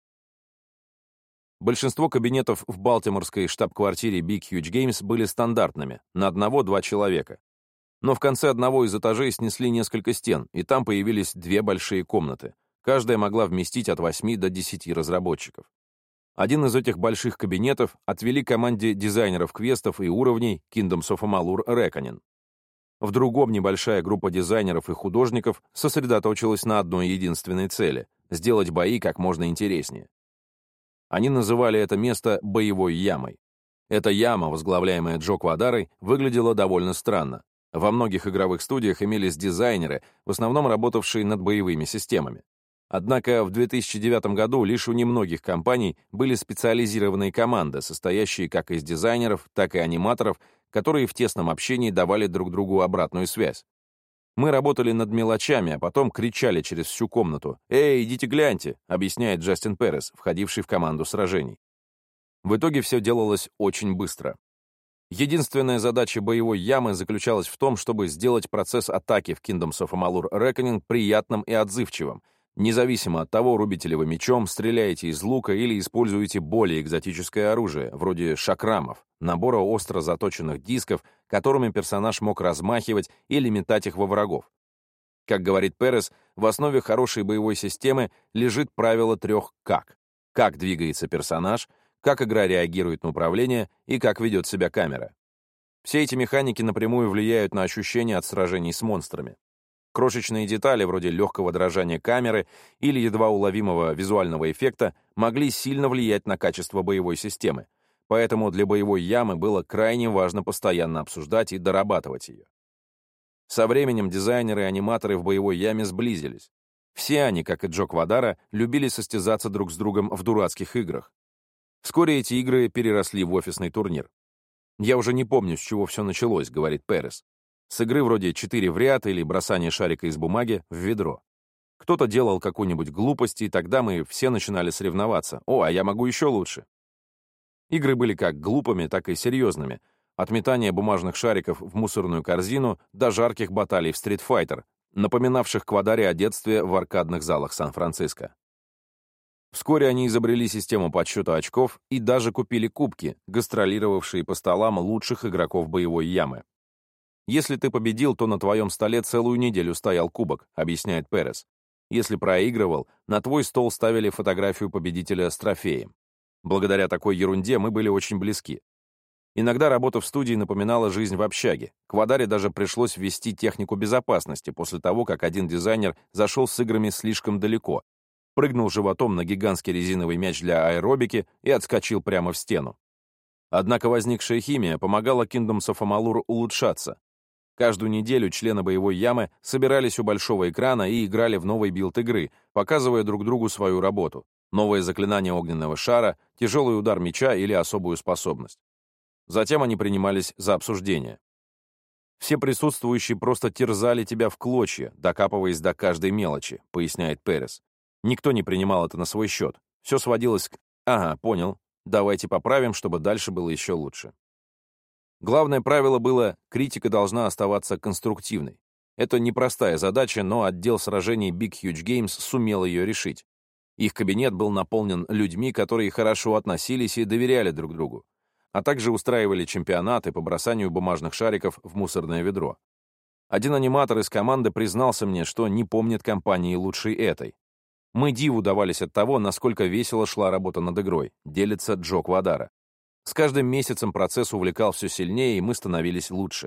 Большинство кабинетов в балтиморской штаб-квартире Big Huge Games были стандартными, на одного-два человека. Но в конце одного из этажей снесли несколько стен, и там появились две большие комнаты. Каждая могла вместить от восьми до десяти разработчиков. Один из этих больших кабинетов отвели команде дизайнеров квестов и уровней Kingdoms of Amalur: Reckoning. В другом небольшая группа дизайнеров и художников сосредоточилась на одной единственной цели — сделать бои как можно интереснее. Они называли это место «боевой ямой». Эта яма, возглавляемая Джо Квадарой, выглядела довольно странно. Во многих игровых студиях имелись дизайнеры, в основном работавшие над боевыми системами. Однако в две тысячи девятом году лишь у немногих компаний были специализированные команды, состоящие как из дизайнеров, так и аниматоров, которые в тесном общении давали друг другу обратную связь. «Мы работали над мелочами, а потом кричали через всю комнату: «Эй, идите гляньте», — объясняет Джастин Перес, входивший в команду сражений. В итоге все делалось очень быстро. Единственная задача боевой ямы заключалась в том, чтобы сделать процесс атаки в Kingdoms of Amalur: Reckoning приятным и отзывчивым, независимо от того, рубите ли вы мечом, стреляете из лука или используете более экзотическое оружие, вроде шакрамов, набора остро заточенных дисков, которыми персонаж мог размахивать или метать их во врагов. Как говорит Перес, в основе хорошей боевой системы лежит правило трех «как». Как двигается персонаж, как игра реагирует на управление и как ведет себя камера. Все эти механики напрямую влияют на ощущения от сражений с монстрами. Крошечные детали, вроде легкого дрожания камеры или едва уловимого визуального эффекта, могли сильно влиять на качество боевой системы, поэтому для боевой ямы было крайне важно постоянно обсуждать и дорабатывать ее. Со временем дизайнеры и аниматоры в боевой яме сблизились. Все они, как и Джо Квадара, любили состязаться друг с другом в дурацких играх. Вскоре эти игры переросли в офисный турнир. «Я уже не помню, с чего все началось», — говорит Перес. С игры вроде четыре в ряд или бросание шарика из бумаги в ведро. Кто-то делал какую-нибудь глупость, и тогда мы все начинали соревноваться. «О, а я могу еще лучше». Игры были как глупыми, так и серьезными. От метания бумажных шариков в мусорную корзину до жарких баталий в Street Fighter, напоминавших Квадаре о детстве в аркадных залах Сан-Франциско. Вскоре они изобрели систему подсчета очков и даже купили кубки, гастролировавшие по столам лучших игроков боевой ямы. «Если ты победил, то на твоем столе целую неделю стоял кубок», — объясняет Перес. «Если проигрывал, на твой стол ставили фотографию победителя с трофеем. Благодаря такой ерунде мы были очень близки. Иногда работа в студии напоминала жизнь в общаге. Квадаре даже пришлось ввести технику безопасности после того, как один дизайнер зашел с играми слишком далеко, прыгнул животом на гигантский резиновый мяч для аэробики и отскочил прямо в стену. Однако возникшая химия помогала Kingdoms of Amalur улучшаться. Каждую неделю члены боевой ямы собирались у большого экрана и играли в новый билд игры, показывая друг другу свою работу, новое заклинание огненного шара, тяжелый удар меча или особую способность. Затем они принимались за обсуждение. «Все присутствующие просто терзали тебя в клочья, докапываясь до каждой мелочи», — поясняет Перес. Никто не принимал это на свой счет. Все сводилось к «ага, понял, давайте поправим, чтобы дальше было еще лучше». Главное правило было: критика должна оставаться конструктивной. Это непростая задача, но отдел сражений Big Huge Games сумел ее решить. Их кабинет был наполнен людьми, которые хорошо относились и доверяли друг другу, а также устраивали чемпионаты по бросанию бумажных шариков в мусорное ведро. Один аниматор из команды признался мне, что не помнит компании лучшей этой. «Мы диву давались от того, насколько весело шла работа над игрой», — делится Джо Квадара. «С каждым месяцем процесс увлекал все сильнее, и мы становились лучше».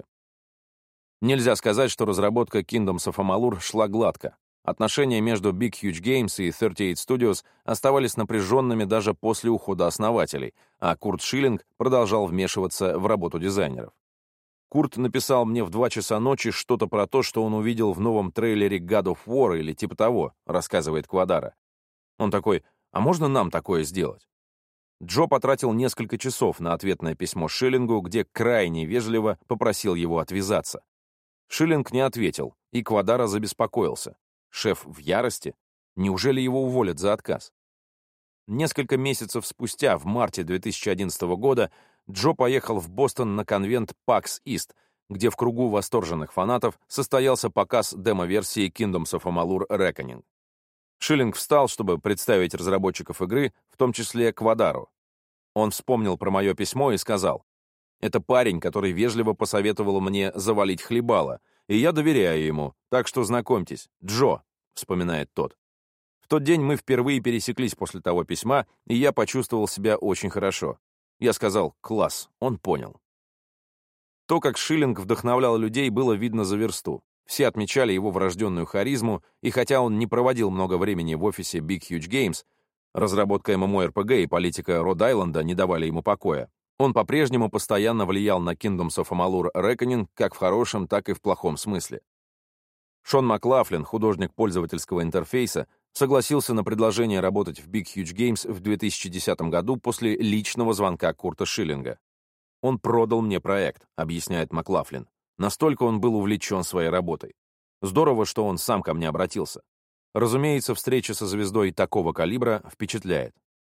Нельзя сказать, что разработка Kingdoms of Amalur шла гладко. Отношения между Big Huge Games и тридцать восемь Studios оставались напряженными даже после ухода основателей, а Курт Шиллинг продолжал вмешиваться в работу дизайнеров. «Курт написал мне в два часа ночи что-то про то, что он увидел в новом трейлере God of War или типа того», рассказывает Квадара. Он такой: «А можно нам такое сделать?» Джо потратил несколько часов на ответное письмо Шиллингу, где крайне вежливо попросил его отвязаться. Шиллинг не ответил, и Квадара забеспокоился. Шеф в ярости? Неужели его уволят за отказ? Несколько месяцев спустя, в марте две тысячи одиннадцатого года, Джо поехал в Бостон на конвент пакс East, где в кругу восторженных фанатов состоялся показ демо-версии Kingdoms of Amalur: Reckoning. Шиллинг встал, чтобы представить разработчиков игры, в том числе Квадару. Он вспомнил про мое письмо и сказал: «Это парень, который вежливо посоветовал мне завалить хлебало, и я доверяю ему, так что знакомьтесь, Джо», — вспоминает тот. В тот день мы впервые пересеклись после того письма, и я почувствовал себя очень хорошо. Я сказал: «Класс», он понял. То, как Шиллинг вдохновлял людей, было видно за версту. Все отмечали его врожденную харизму, и хотя он не проводил много времени в офисе Big Huge Games, разработка MMORPG и политика Род-Айленда не давали ему покоя, он по-прежнему постоянно влиял на Kingdoms of Amalur: Reckoning как в хорошем, так и в плохом смысле. Шон Маклафлин, художник пользовательского интерфейса, согласился на предложение работать в Big Huge Games в две тысячи десятом году после личного звонка Курта Шиллинга. «Он продал мне проект», — объясняет Маклафлин. Настолько он был увлечен своей работой. Здорово, что он сам ко мне обратился. Разумеется, встреча со звездой такого калибра впечатляет.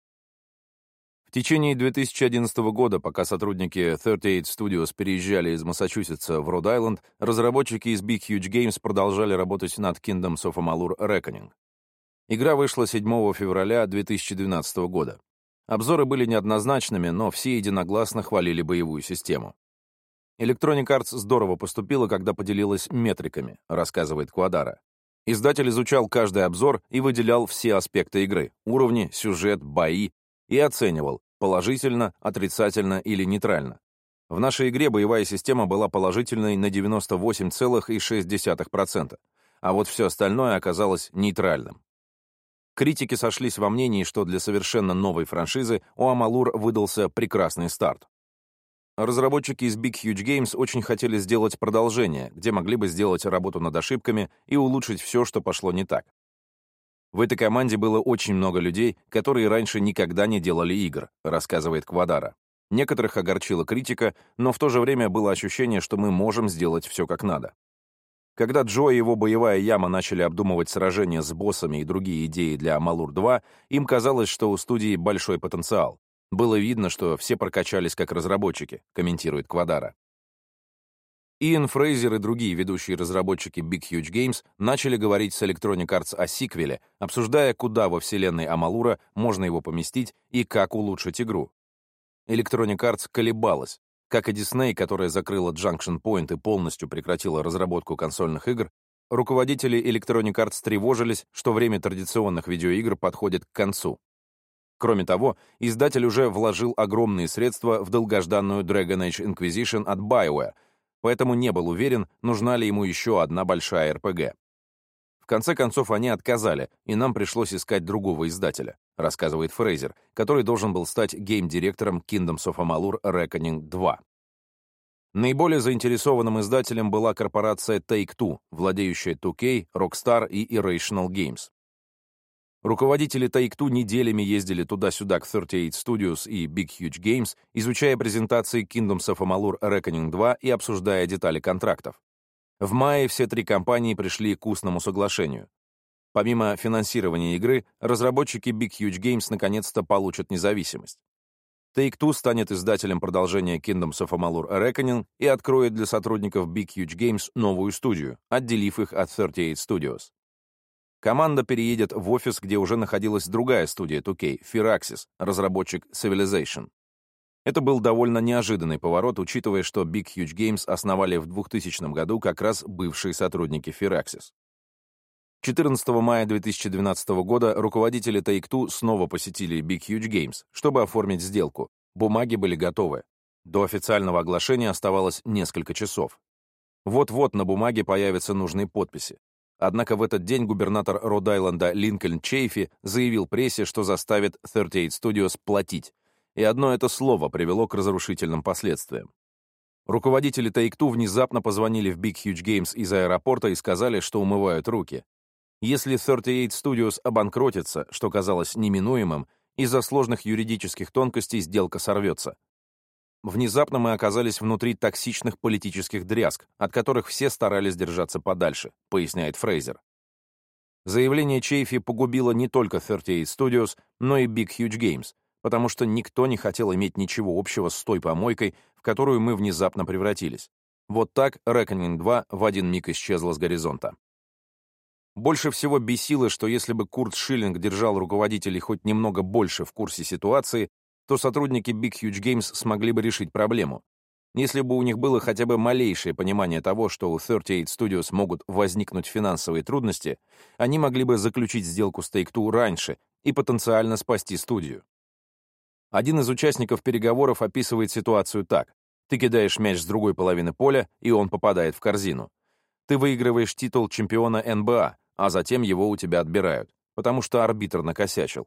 В течение две тысячи одиннадцатого года, пока сотрудники тридцать восемь Studios переезжали из Массачусетса в Род-Айленд, разработчики из Big Huge Games продолжали работать над Kingdoms of Amalur: Reckoning. Игра вышла седьмого февраля две тысячи двенадцатого года. Обзоры были неоднозначными, но все единогласно хвалили боевую систему. Electronic Arts здорово поступила, когда поделилась метриками, рассказывает Квадара. Издатель изучал каждый обзор и выделял все аспекты игры — уровни, сюжет, бои, и оценивал — положительно, отрицательно или нейтрально. В нашей игре боевая система была положительной на девяносто восемь целых шесть десятых процента, а вот все остальное оказалось нейтральным. Критики сошлись во мнении, что для совершенно новой франшизы у Amalur выдался прекрасный старт. Разработчики из Big Huge Games очень хотели сделать продолжение, где могли бы сделать работу над ошибками и улучшить все, что пошло не так. В этой команде было очень много людей, которые раньше никогда не делали игр, рассказывает Квадара. Некоторых огорчила критика, но в то же время было ощущение, что мы можем сделать все как надо. Когда Джо и его боевая яма начали обдумывать сражения с боссами и другие идеи для Amalur два, им казалось, что у студии большой потенциал. Было видно, что все прокачались как разработчики, комментирует Квадара. Иэн Фрейзер и другие ведущие разработчики Big Huge Games начали говорить с Electronic Arts о сиквеле, обсуждая, куда во вселенной Амалура можно его поместить и как улучшить игру. Electronic Arts колебалась. Как и Disney, которая закрыла Junction Point и полностью прекратила разработку консольных игр, руководители Electronic Arts тревожились, что время традиционных видеоигр подходит к концу. Кроме того, издатель уже вложил огромные средства в долгожданную Dragon Age Inquisition от BioWare, поэтому не был уверен, нужна ли ему еще одна большая эр пи джи. В конце концов, они отказали, и нам пришлось искать другого издателя, рассказывает Фрейзер, который должен был стать гейм-директором Kingdoms of Amalur: Reckoning два. Наиболее заинтересованным издателем была корпорация Take-Two, владеющая ту кей, Rockstar и Irrational Games. Руководители Take-Two неделями ездили туда-сюда к тридцать восемь Studios и Big Huge Games, изучая презентации Kingdoms of Amalur: Reckoning два и обсуждая детали контрактов. В мае все три компании пришли к устному соглашению. Помимо финансирования игры, разработчики Big Huge Games наконец-то получат независимость. Take-Two станет издателем продолжения Kingdoms of Amalur: Reckoning и откроет для сотрудников Big Huge Games новую студию, отделив их от тридцать восемь Studios. Команда переедет в офис, где уже находилась другая студия ту кей, Firaxis, разработчик Civilization. Это был довольно неожиданный поворот, учитывая, что Big Huge Games основали в двухтысячном году как раз бывшие сотрудники Firaxis. четырнадцатого мая две тысячи двенадцатого года руководители Take-Two снова посетили Big Huge Games, чтобы оформить сделку. Бумаги были готовы. До официального оглашения оставалось несколько часов. Вот-вот на бумаге появятся нужные подписи. Однако в этот день губернатор Род-Айленда Линкольн Чейфи заявил прессе, что заставит тридцать восемь Studios платить, и одно это слово привело к разрушительным последствиям. Руководители Take-Two внезапно позвонили в Big Huge Games из аэропорта и сказали, что умывают руки. Если тридцать восемь Studios обанкротится, что казалось неминуемым, из-за сложных юридических тонкостей сделка сорвется. Внезапно мы оказались внутри токсичных политических дрязг, от которых все старались держаться подальше, поясняет Фрейзер. Заявление Чейфи погубило не только тридцать восемь Studios, но и Big Huge Games, потому что никто не хотел иметь ничего общего с той помойкой, в которую мы внезапно превратились. Вот так Reckoning два в один миг исчезла с горизонта. Больше всего бесило, что если бы Курт Шиллинг держал руководителей хоть немного больше в курсе ситуации, то сотрудники Big Huge Games смогли бы решить проблему. Если бы у них было хотя бы малейшее понимание того, что у тридцать восемь Studios могут возникнуть финансовые трудности, они могли бы заключить сделку с Take-Two раньше и потенциально спасти студию. Один из участников переговоров описывает ситуацию так. Ты кидаешь мяч с другой половины поля, и он попадает в корзину. Ты выигрываешь титул чемпиона эн бэ а, а затем его у тебя отбирают, потому что арбитр накосячил.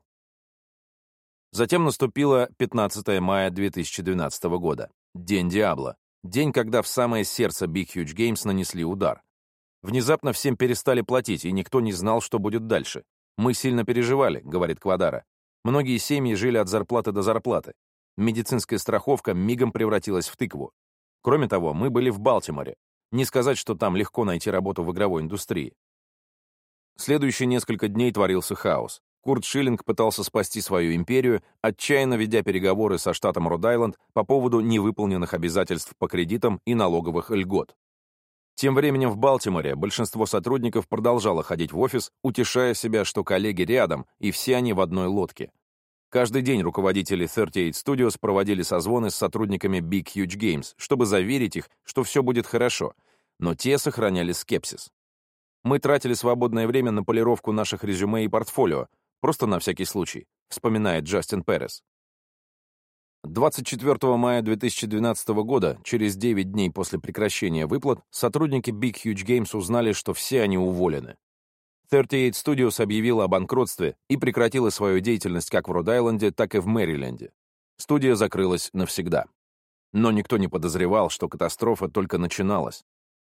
Затем наступило пятнадцатое мая две тысячи двенадцатого года. День Диабло. День, когда в самое сердце Big Huge Games нанесли удар. Внезапно всем перестали платить, и никто не знал, что будет дальше. «Мы сильно переживали», — говорит Квадара. Многие семьи жили от зарплаты до зарплаты. Медицинская страховка мигом превратилась в тыкву. Кроме того, мы были в Балтиморе. Не сказать, что там легко найти работу в игровой индустрии. Следующие несколько дней творился хаос. Курт Шиллинг пытался спасти свою империю, отчаянно ведя переговоры со штатом Род-Айленд по поводу невыполненных обязательств по кредитам и налоговых льгот. Тем временем в Балтиморе большинство сотрудников продолжало ходить в офис, утешая себя, что коллеги рядом, и все они в одной лодке. Каждый день руководители тридцать восемь Studios проводили созвоны с сотрудниками Big Huge Games, чтобы заверить их, что все будет хорошо, но те сохраняли скепсис. Мы тратили свободное время на полировку наших резюме и портфолио, просто на всякий случай, вспоминает Джастин Перес. двадцать четвёртого мая две тысячи двенадцатого года, через девять дней после прекращения выплат, сотрудники Big Huge Games узнали, что все они уволены. тридцать восемь Studios объявила о банкротстве и прекратила свою деятельность как в Род-Айленде, так и в Мэриленде. Студия закрылась навсегда. Но никто не подозревал, что катастрофа только начиналась.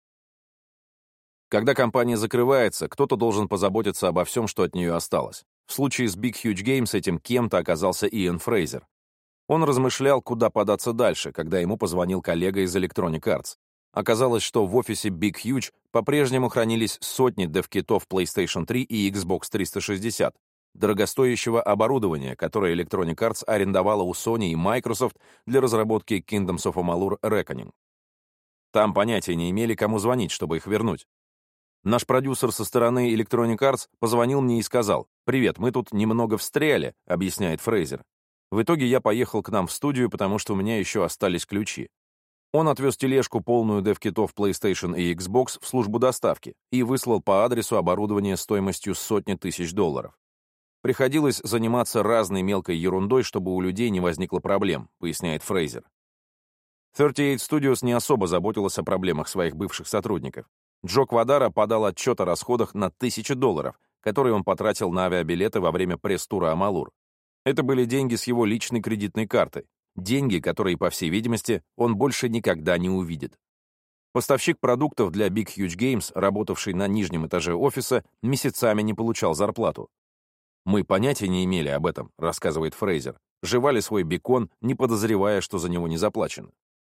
Когда компания закрывается, кто-то должен позаботиться обо всем, что от нее осталось. В случае с Big Huge Games этим кем-то оказался Иэн Фрейзер. Он размышлял, куда податься дальше, когда ему позвонил коллега из Electronic Arts. Оказалось, что в офисе Big Huge по-прежнему хранились сотни дев-китов PlayStation три и Xbox триста шестьдесят, дорогостоящего оборудования, которое Electronic Arts арендовала у Sony и Microsoft для разработки Kingdoms of Amalur: Reckoning. Там понятия не имели, кому звонить, чтобы их вернуть. Наш продюсер со стороны Electronic Arts позвонил мне и сказал: «Привет, мы тут немного встряли», — объясняет Фрейзер. В итоге я поехал к нам в студию, потому что у меня еще остались ключи. Он отвез тележку, полную дев-китов PlayStation и Xbox, в службу доставки и выслал по адресу оборудование стоимостью сотни тысяч долларов. Приходилось заниматься разной мелкой ерундой, чтобы у людей не возникло проблем, поясняет Фрейзер. тридцать восемь Studios не особо заботилась о проблемах своих бывших сотрудников. Джо Квадара подал отчет о расходах на тысячи долларов, которые он потратил на авиабилеты во время пресс-тура Амалур. Это были деньги с его личной кредитной карты. Деньги, которые, по всей видимости, он больше никогда не увидит. Поставщик продуктов для Big Huge Games, работавший на нижнем этаже офиса, месяцами не получал зарплату. «Мы понятия не имели об этом», — рассказывает Фрейзер. «Жевали свой бекон, не подозревая, что за него не заплачено».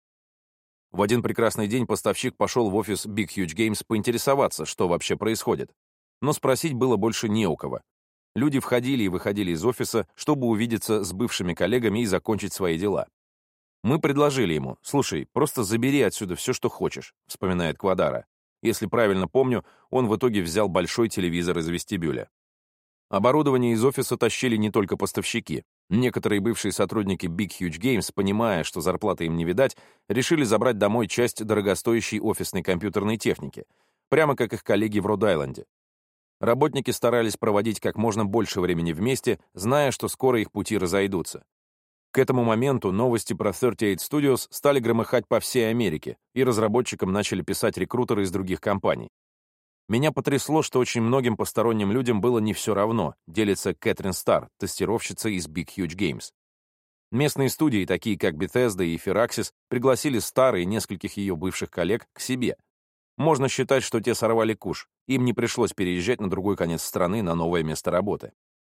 В один прекрасный день поставщик пошел в офис Big Huge Games поинтересоваться, что вообще происходит. Но спросить было больше не у кого. Люди входили и выходили из офиса, чтобы увидеться с бывшими коллегами и закончить свои дела. Мы предложили ему: «Слушай, просто забери отсюда все, что хочешь», — вспоминает Квадара. Если правильно помню, он в итоге взял большой телевизор из вестибюля. Оборудование из офиса тащили не только поставщики. Некоторые бывшие сотрудники Big Huge Games, понимая, что зарплаты им не видать, решили забрать домой часть дорогостоящей офисной компьютерной техники, прямо как их коллеги в Род-Айленде. Работники старались проводить как можно больше времени вместе, зная, что скоро их пути разойдутся. К этому моменту новости про тридцать восемь Studios стали громыхать по всей Америке, и разработчикам начали писать рекрутеры из других компаний. Меня потрясло, что очень многим посторонним людям было не все равно, делится Кэтрин Стар, тестировщица из Big Huge Games. Местные студии, такие как Bethesda и Firaxis, пригласили Стар и нескольких ее бывших коллег к себе. Можно считать, что те сорвали куш, им не пришлось переезжать на другой конец страны на новое место работы.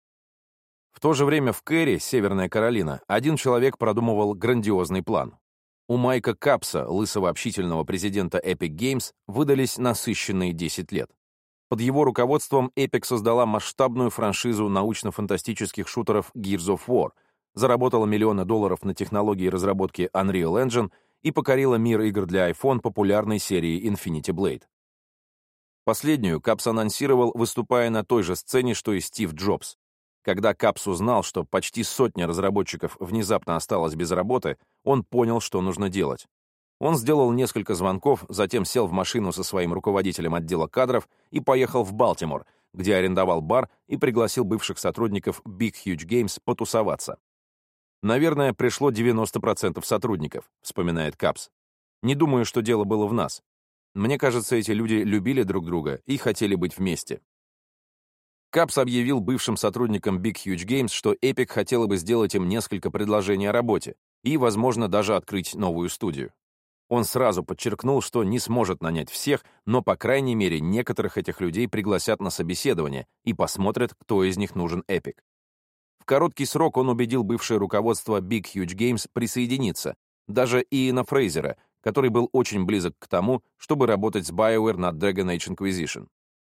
В то же время в Кэрри, Северная Каролина, один человек продумывал грандиозный план. У Майка Капса, лысого общительного президента Epic Games, выдались насыщенные десять лет. Под его руководством Epic создала масштабную франшизу научно-фантастических шутеров Gears of War, заработала миллионы долларов на технологии разработки Unreal Engine и покорила мир игр для iPhone популярной серии Infinity Blade. Последнюю Капс анонсировал, выступая на той же сцене, что и Стив Джобс. Когда Капс узнал, что почти сотня разработчиков внезапно осталась без работы, он понял, что нужно делать. Он сделал несколько звонков, затем сел в машину со своим руководителем отдела кадров и поехал в Балтимор, где арендовал бар и пригласил бывших сотрудников Big Huge Games потусоваться. «Наверное, пришло девяносто процентов сотрудников», — вспоминает Капс. «Не думаю, что дело было в нас. Мне кажется, эти люди любили друг друга и хотели быть вместе». Капс объявил бывшим сотрудникам Big Huge Games, что Epic хотела бы сделать им несколько предложений о работе и, возможно, даже открыть новую студию. Он сразу подчеркнул, что не сможет нанять всех, но, по крайней мере, некоторых этих людей пригласят на собеседование и посмотрят, кто из них нужен Epic. В короткий срок он убедил бывшее руководство Big Huge Games присоединиться, даже Иэна Фрейзера, который был очень близок к тому, чтобы работать с BioWare над Dragon Age Inquisition.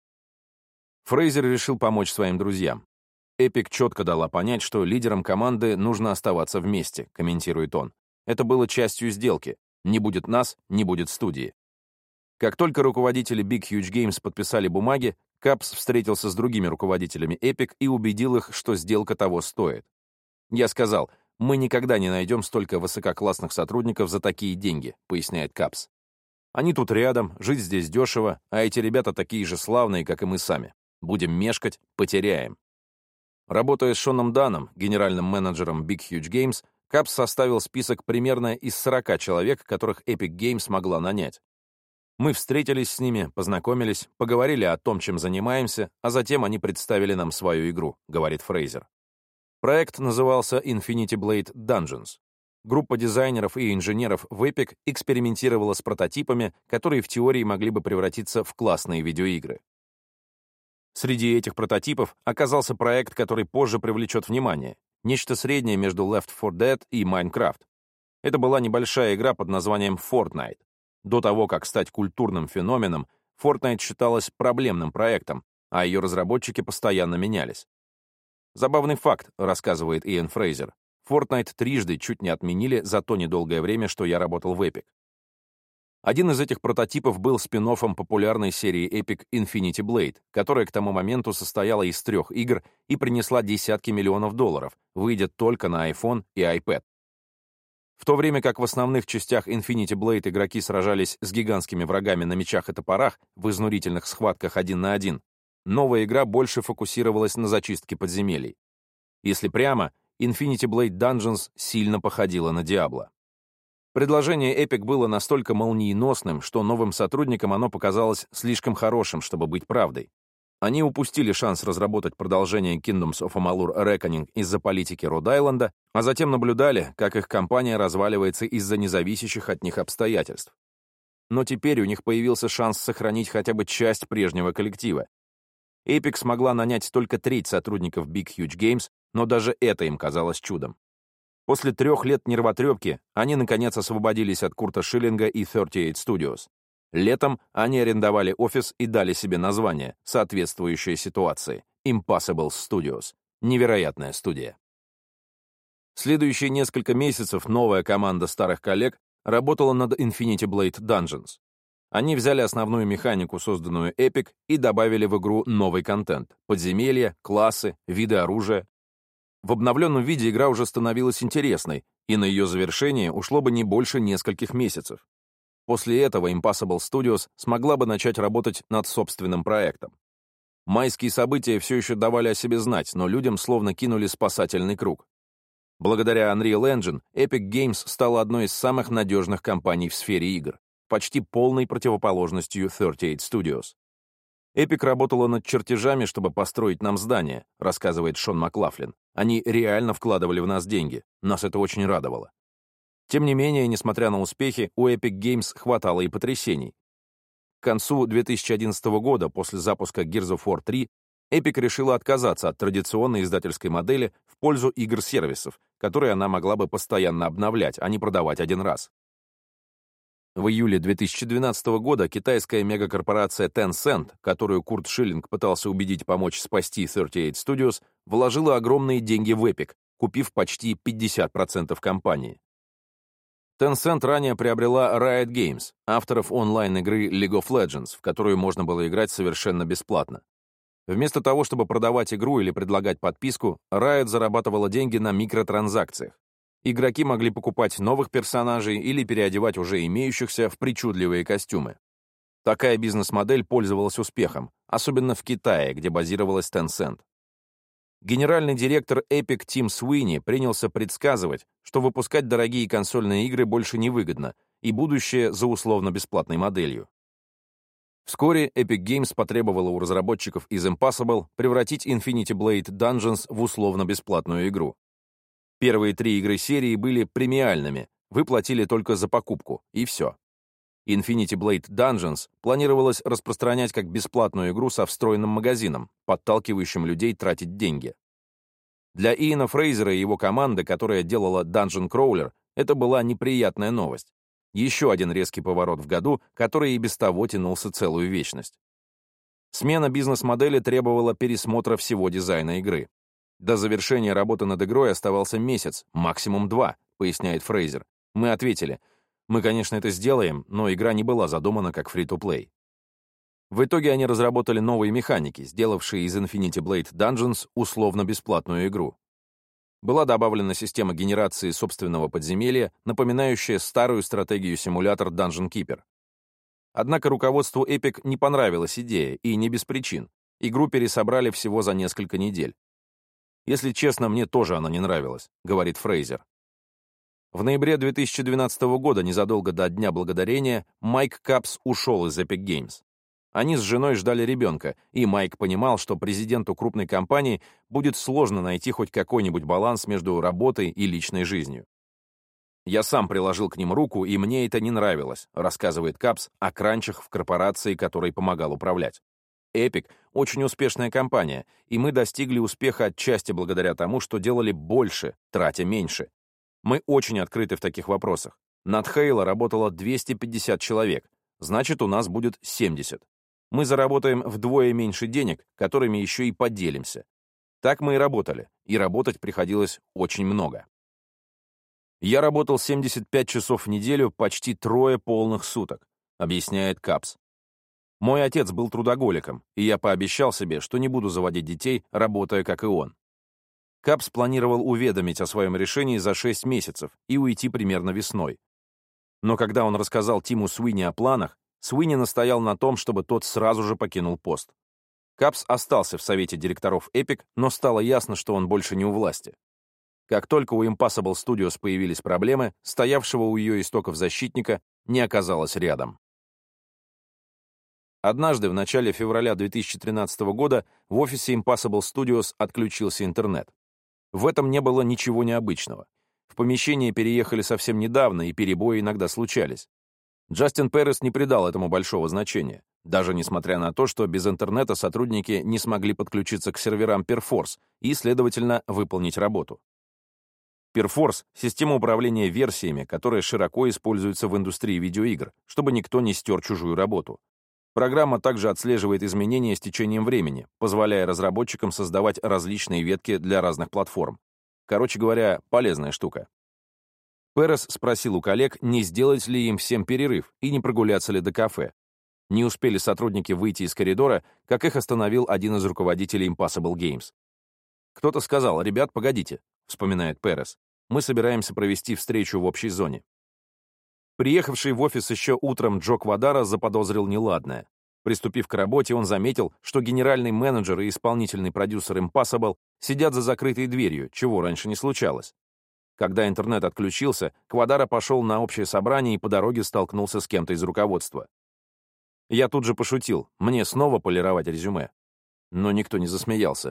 Фрейзер решил помочь своим друзьям. Epic четко дала понять, что лидерам команды нужно оставаться вместе, комментирует он. Это было частью сделки. Не будет нас, не будет студии. Как только руководители Big Huge Games подписали бумаги, Капс встретился с другими руководителями Epic и убедил их, что сделка того стоит. «Я сказал, мы никогда не найдем столько высококлассных сотрудников за такие деньги», поясняет Капс. «Они тут рядом, жить здесь дешево, а эти ребята такие же славные, как и мы сами. Будем мешкать, потеряем». Работая с Шоном Данном, генеральным менеджером Big Huge Games, Капс составил список примерно из сорока человек, которых Epic Games могла нанять. «Мы встретились с ними, познакомились, поговорили о том, чем занимаемся, а затем они представили нам свою игру», — говорит Фрейзер. Проект назывался Infinity Blade Dungeons. Группа дизайнеров и инженеров в Epic экспериментировала с прототипами, которые в теории могли бы превратиться в классные видеоигры. Среди этих прототипов оказался проект, который позже привлечет внимание, нечто среднее между Left four Dead и Minecraft. Это была небольшая игра под названием Fortnite. До того, как стать культурным феноменом, Fortnite считалась проблемным проектом, а ее разработчики постоянно менялись. Забавный факт, рассказывает Иэн Фрейзер. Fortnite трижды чуть не отменили за то недолгое время, что я работал в Epic. Один из этих прототипов был спин-оффом популярной серии Epic Infinity Blade, которая к тому моменту состояла из трех игр и принесла десятки миллионов долларов, выйдя только на iPhone и iPad. В то время как в основных частях Infinity Blade игроки сражались с гигантскими врагами на мечах и топорах в изнурительных схватках один на один, новая игра больше фокусировалась на зачистке подземелий. Если прямо, Infinity Blade Dungeons сильно походила на Diablo. Предложение Epic было настолько молниеносным, что новым сотрудникам оно показалось слишком хорошим, чтобы быть правдой. Они упустили шанс разработать продолжение Kingdoms of Amalur Reckoning из-за политики Род-Айленда, а затем наблюдали, как их компания разваливается из-за независящих от них обстоятельств. Но теперь у них появился шанс сохранить хотя бы часть прежнего коллектива. Epic смогла нанять только треть сотрудников Big Huge Games, но даже это им казалось чудом. После трех лет нервотрепки они, наконец, освободились от Курта Шиллинга и тридцать восемь Studios. Летом они арендовали офис и дали себе название, соответствующее ситуации — Impossible Studios. Невероятная студия. Следующие несколько месяцев новая команда старых коллег работала над Infinity Blade Dungeons. Они взяли основную механику, созданную Epic, и добавили в игру новый контент — подземелья, классы, виды оружия. В обновленном виде игра уже становилась интересной, и на ее завершение ушло бы не больше нескольких месяцев. После этого Impossible Studios смогла бы начать работать над собственным проектом. Майские события все еще давали о себе знать, но людям словно кинули спасательный круг. Благодаря Unreal Engine Epic Games стала одной из самых надежных компаний в сфере игр, почти полной противоположностью тридцать восемь Studios. Epic работала над чертежами, чтобы построить нам здание, рассказывает Шон Маклафлин. Они реально вкладывали в нас деньги. Нас это очень радовало. Тем не менее, несмотря на успехи, у Epic Games хватало и потрясений. К концу две тысячи одиннадцатого года, после запуска Gears of War три, Epic решила отказаться от традиционной издательской модели в пользу игр-сервисов, которые она могла бы постоянно обновлять, а не продавать один раз. В июле две тысячи двенадцатого года китайская мегакорпорация Tencent, которую Курт Шиллинг пытался убедить помочь спасти тридцать восемь Studios, вложила огромные деньги в Epic, купив почти пятьдесят процентов компании. Tencent ранее приобрела Riot Games, авторов онлайн-игры League of Legends, в которую можно было играть совершенно бесплатно. Вместо того, чтобы продавать игру или предлагать подписку, Riot зарабатывала деньги на микротранзакциях. Игроки могли покупать новых персонажей или переодевать уже имеющихся в причудливые костюмы. Такая бизнес-модель пользовалась успехом, особенно в Китае, где базировалась Tencent. Генеральный директор Epic Тим Суини принялся предсказывать, что выпускать дорогие консольные игры больше невыгодно, и будущее за условно-бесплатной моделью. Вскоре Epic Games потребовала у разработчиков из Impossible превратить Infinity Blade Dungeons в условно-бесплатную игру. Первые три игры серии были премиальными, вы платили только за покупку, и все. Infinity Blade Dungeons планировалось распространять как бесплатную игру со встроенным магазином, подталкивающим людей тратить деньги. Для Иэна Фрейзера и его команды, которая делала Dungeon Crawler, это была неприятная новость. Еще один резкий поворот в году, который и без того тянулся целую вечность. Смена бизнес-модели требовала пересмотра всего дизайна игры. До завершения работы над игрой оставался месяц, максимум два, поясняет Фрейзер. Мы ответили, мы, конечно, это сделаем, но игра не была задумана как фри-то-плей. В итоге они разработали новые механики, сделавшие из Infinity Blade Dungeons условно-бесплатную игру. Была добавлена система генерации собственного подземелья, напоминающая старую стратегию-симулятор Dungeon Keeper. Однако руководству Epic не понравилась идея, и не без причин. Игру пересобрали всего за несколько недель. «Если честно, мне тоже она не нравилась», — говорит Фрейзер. В ноябре две тысячи двенадцатого года, незадолго до Дня Благодарения, Майк Капс ушел из Epic Games. Они с женой ждали ребенка, и Майк понимал, что президенту крупной компании будет сложно найти хоть какой-нибудь баланс между работой и личной жизнью. «Я сам приложил к ним руку, и мне это не нравилось», рассказывает Капс о кранчах в корпорации, которой помогал управлять. Epic — очень успешная компания, и мы достигли успеха отчасти благодаря тому, что делали больше, тратя меньше. Мы очень открыты в таких вопросах. Над Halo работало двести пятьдесят человек, значит, у нас будет семьдесят. Мы заработаем вдвое меньше денег, которыми еще и поделимся. Так мы и работали, и работать приходилось очень много. «Я работал семьдесят пять часов в неделю, почти трое полных суток», объясняет Капс. «Мой отец был трудоголиком, и я пообещал себе, что не буду заводить детей, работая как и он». Капс планировал уведомить о своем решении за шесть месяцев и уйти примерно весной. Но когда он рассказал Тиму Суини о планах, Суини настоял на том, чтобы тот сразу же покинул пост. Капс остался в совете директоров Epic, но стало ясно, что он больше не у власти. Как только у Impossible Studios появились проблемы, стоявшего у ее истоков защитника не оказалось рядом. Однажды, в начале февраля две тысячи тринадцатого года, в офисе Impossible Studios отключился интернет. В этом не было ничего необычного. В помещение переехали совсем недавно, и перебои иногда случались. Джастин Перес не придал этому большого значения, даже несмотря на то, что без интернета сотрудники не смогли подключиться к серверам Perforce и, следовательно, выполнить работу. Perforce — система управления версиями, которая широко используется в индустрии видеоигр, чтобы никто не стер чужую работу. Программа также отслеживает изменения с течением времени, позволяя разработчикам создавать различные ветки для разных платформ. Короче говоря, полезная штука. Перес спросил у коллег, не сделать ли им всем перерыв и не прогуляться ли до кафе. Не успели сотрудники выйти из коридора, как их остановил один из руководителей Impossible Games. «Кто-то сказал, ребят, погодите», — вспоминает Перес, «мы собираемся провести встречу в общей зоне». Приехавший в офис еще утром Джо Квадара заподозрил неладное. Приступив к работе, он заметил, что генеральный менеджер и исполнительный продюсер Impossible сидят за закрытой дверью, чего раньше не случалось. Когда интернет отключился, Квадара пошел на общее собрание и по дороге столкнулся с кем-то из руководства. Я тут же пошутил, мне снова полировать резюме. Но никто не засмеялся.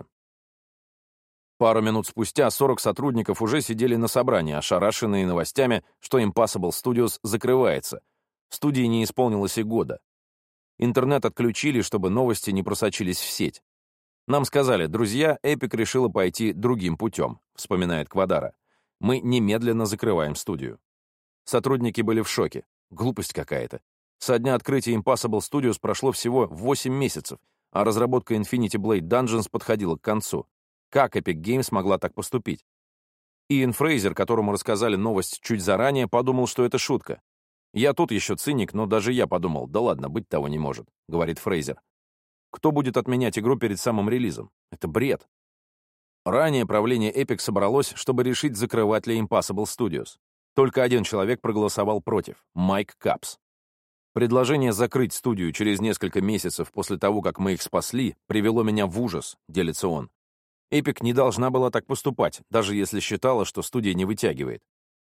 Пару минут спустя сорок сотрудников уже сидели на собрании, ошарашенные новостями, что Impossible Studios закрывается. Студии не исполнилось и года. Интернет отключили, чтобы новости не просочились в сеть. Нам сказали: друзья, Epic решила пойти другим путем, вспоминает Квадара. Мы немедленно закрываем студию. Сотрудники были в шоке. Глупость какая-то. Со дня открытия Impossible Studios прошло всего восемь месяцев, а разработка Infinity Blade Dungeons подходила к концу. Как Epic Games могла так поступить? Иэн Фрейзер, которому рассказали новость чуть заранее, подумал, что это шутка. «Я тут еще циник, но даже я подумал, да ладно, быть того не может», — говорит Фрейзер. «Кто будет отменять игру перед самым релизом? Это бред». Ранее правление Epic собралось, чтобы решить, закрывать ли Impossible Studios. Только один человек проголосовал против — Майк Капс. «Предложение закрыть студию через несколько месяцев после того, как мы их спасли, привело меня в ужас», — делится он. Epic не должна была так поступать, даже если считала, что студия не вытягивает.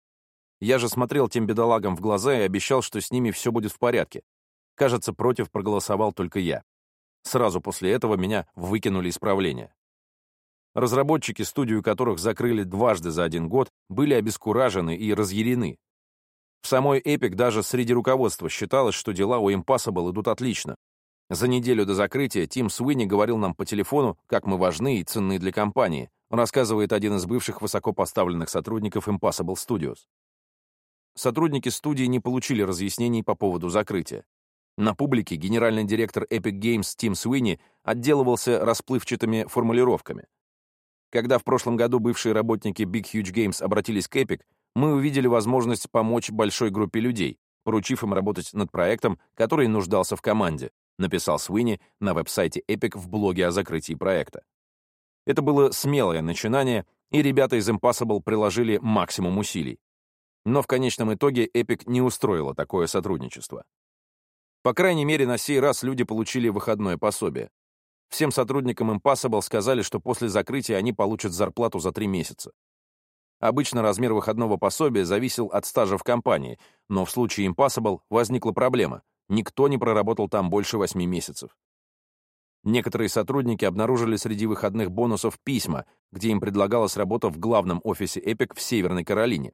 Я же смотрел тем бедолагам в глаза и обещал, что с ними все будет в порядке. Кажется, против проголосовал только я. Сразу после этого меня выкинули из правления. Разработчики, студию которых закрыли дважды за один год, были обескуражены и разъярены. В самой Epic даже среди руководства считалось, что дела у Impossible идут отлично. За неделю до закрытия Тим Суини говорил нам по телефону, как мы важны и ценны для компании, рассказывает один из бывших высокопоставленных сотрудников Impossible Studios. Сотрудники студии не получили разъяснений по поводу закрытия. На публике генеральный директор Epic Games Тим Суини отделывался расплывчатыми формулировками. Когда в прошлом году бывшие работники Big Huge Games обратились к Epic, мы увидели возможность помочь большой группе людей, поручив им работать над проектом, который нуждался в команде, написал Суини на веб-сайте Epic в блоге о закрытии проекта. Это было смелое начинание, и ребята из Impossible приложили максимум усилий. Но в конечном итоге Epic не устроила такое сотрудничество. По крайней мере, на сей раз люди получили выходное пособие. Всем сотрудникам Impossible сказали, что после закрытия они получат зарплату за три месяца. Обычно размер выходного пособия зависел от стажа в компании, но в случае Impossible возникла проблема. Никто не проработал там больше восьми месяцев. Некоторые сотрудники обнаружили среди выходных бонусов письма, где им предлагалась работа в главном офисе Epic в Северной Каролине.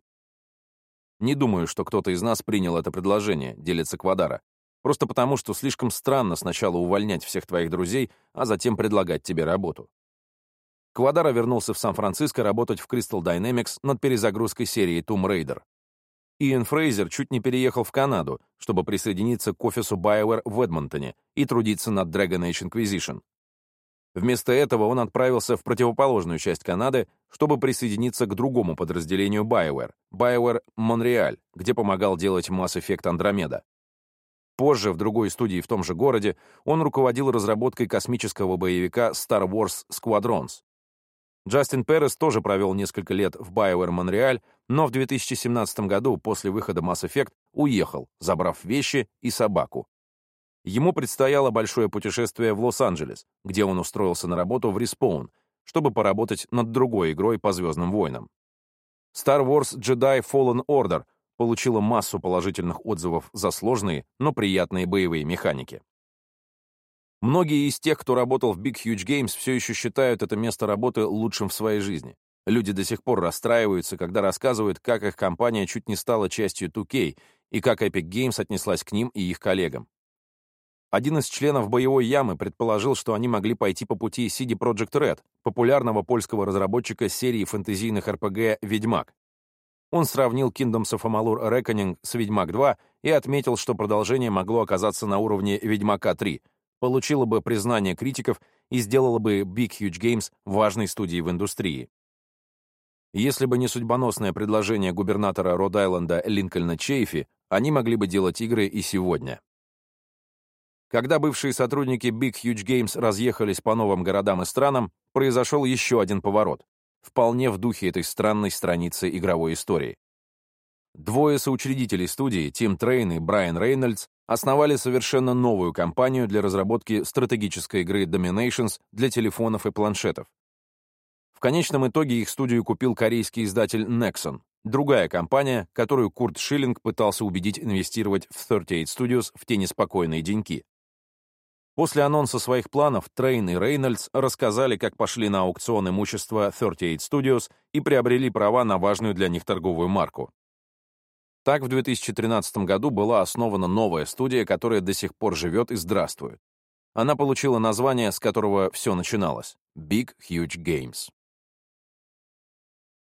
«Не думаю, что кто-то из нас принял это предложение», — делится Квадара. «Просто потому, что слишком странно сначала увольнять всех твоих друзей, а затем предлагать тебе работу». Квадара вернулся в Сан-Франциско работать в Crystal Dynamics над перезагрузкой серии Tomb Raider. Иэн Фрейзер чуть не переехал в Канаду, чтобы присоединиться к офису BioWare в Эдмонтоне и трудиться над Dragon Age Inquisition. Вместо этого он отправился в противоположную часть Канады, чтобы присоединиться к другому подразделению BioWare, BioWare Montreal, где помогал делать Mass Effect Andromeda. Позже, в другой студии в том же городе, он руководил разработкой космического боевика Star Wars Squadrons. Джастин Перес тоже провел несколько лет в BioWare Montreal, но в две тысячи семнадцатом году, после выхода Mass Effect, уехал, забрав вещи и собаку. Ему предстояло большое путешествие в Лос-Анджелес, где он устроился на работу в Respawn, чтобы поработать над другой игрой по «Звездным войнам». Star Wars Jedi Fallen Order получила массу положительных отзывов за сложные, но приятные боевые механики. Многие из тех, кто работал в Big Huge Games, все еще считают это место работы лучшим в своей жизни. Люди до сих пор расстраиваются, когда рассказывают, как их компания чуть не стала частью ту кей и как Epic Games отнеслась к ним и их коллегам. Один из членов боевой ямы предположил, что они могли пойти по пути си ди Projekt Red, популярного польского разработчика серии фэнтезийных эр пи джи «Ведьмак». Он сравнил Kingdoms of Amalur Reckoning с «Ведьмак два» и отметил, что продолжение могло оказаться на уровне «Ведьмака три», получило бы признание критиков и сделало бы Big Huge Games важной студией в индустрии. Если бы не судьбоносное предложение губернатора Род-Айленда Линкольна Чейфи, они могли бы делать игры и сегодня. Когда бывшие сотрудники Big Huge Games разъехались по новым городам и странам, произошел еще один поворот, вполне в духе этой странной страницы игровой истории. Двое соучредителей студии, Тим Трейн и Брайан Рейнольдс, основали совершенно новую компанию для разработки стратегической игры Dominations для телефонов и планшетов. В конечном итоге их студию купил корейский издатель Nexon, другая компания, которую Курт Шиллинг пытался убедить инвестировать в тридцать восемь Studios в те неспокойные деньки. После анонса своих планов Трейн и Рейнольдс рассказали, как пошли на аукцион имущества тридцать восемь Studios и приобрели права на важную для них торговую марку. Так, в две тысячи тринадцатом году была основана новая студия, которая до сих пор живет и здравствует. Она получила название, с которого все начиналось — Big Huge Games.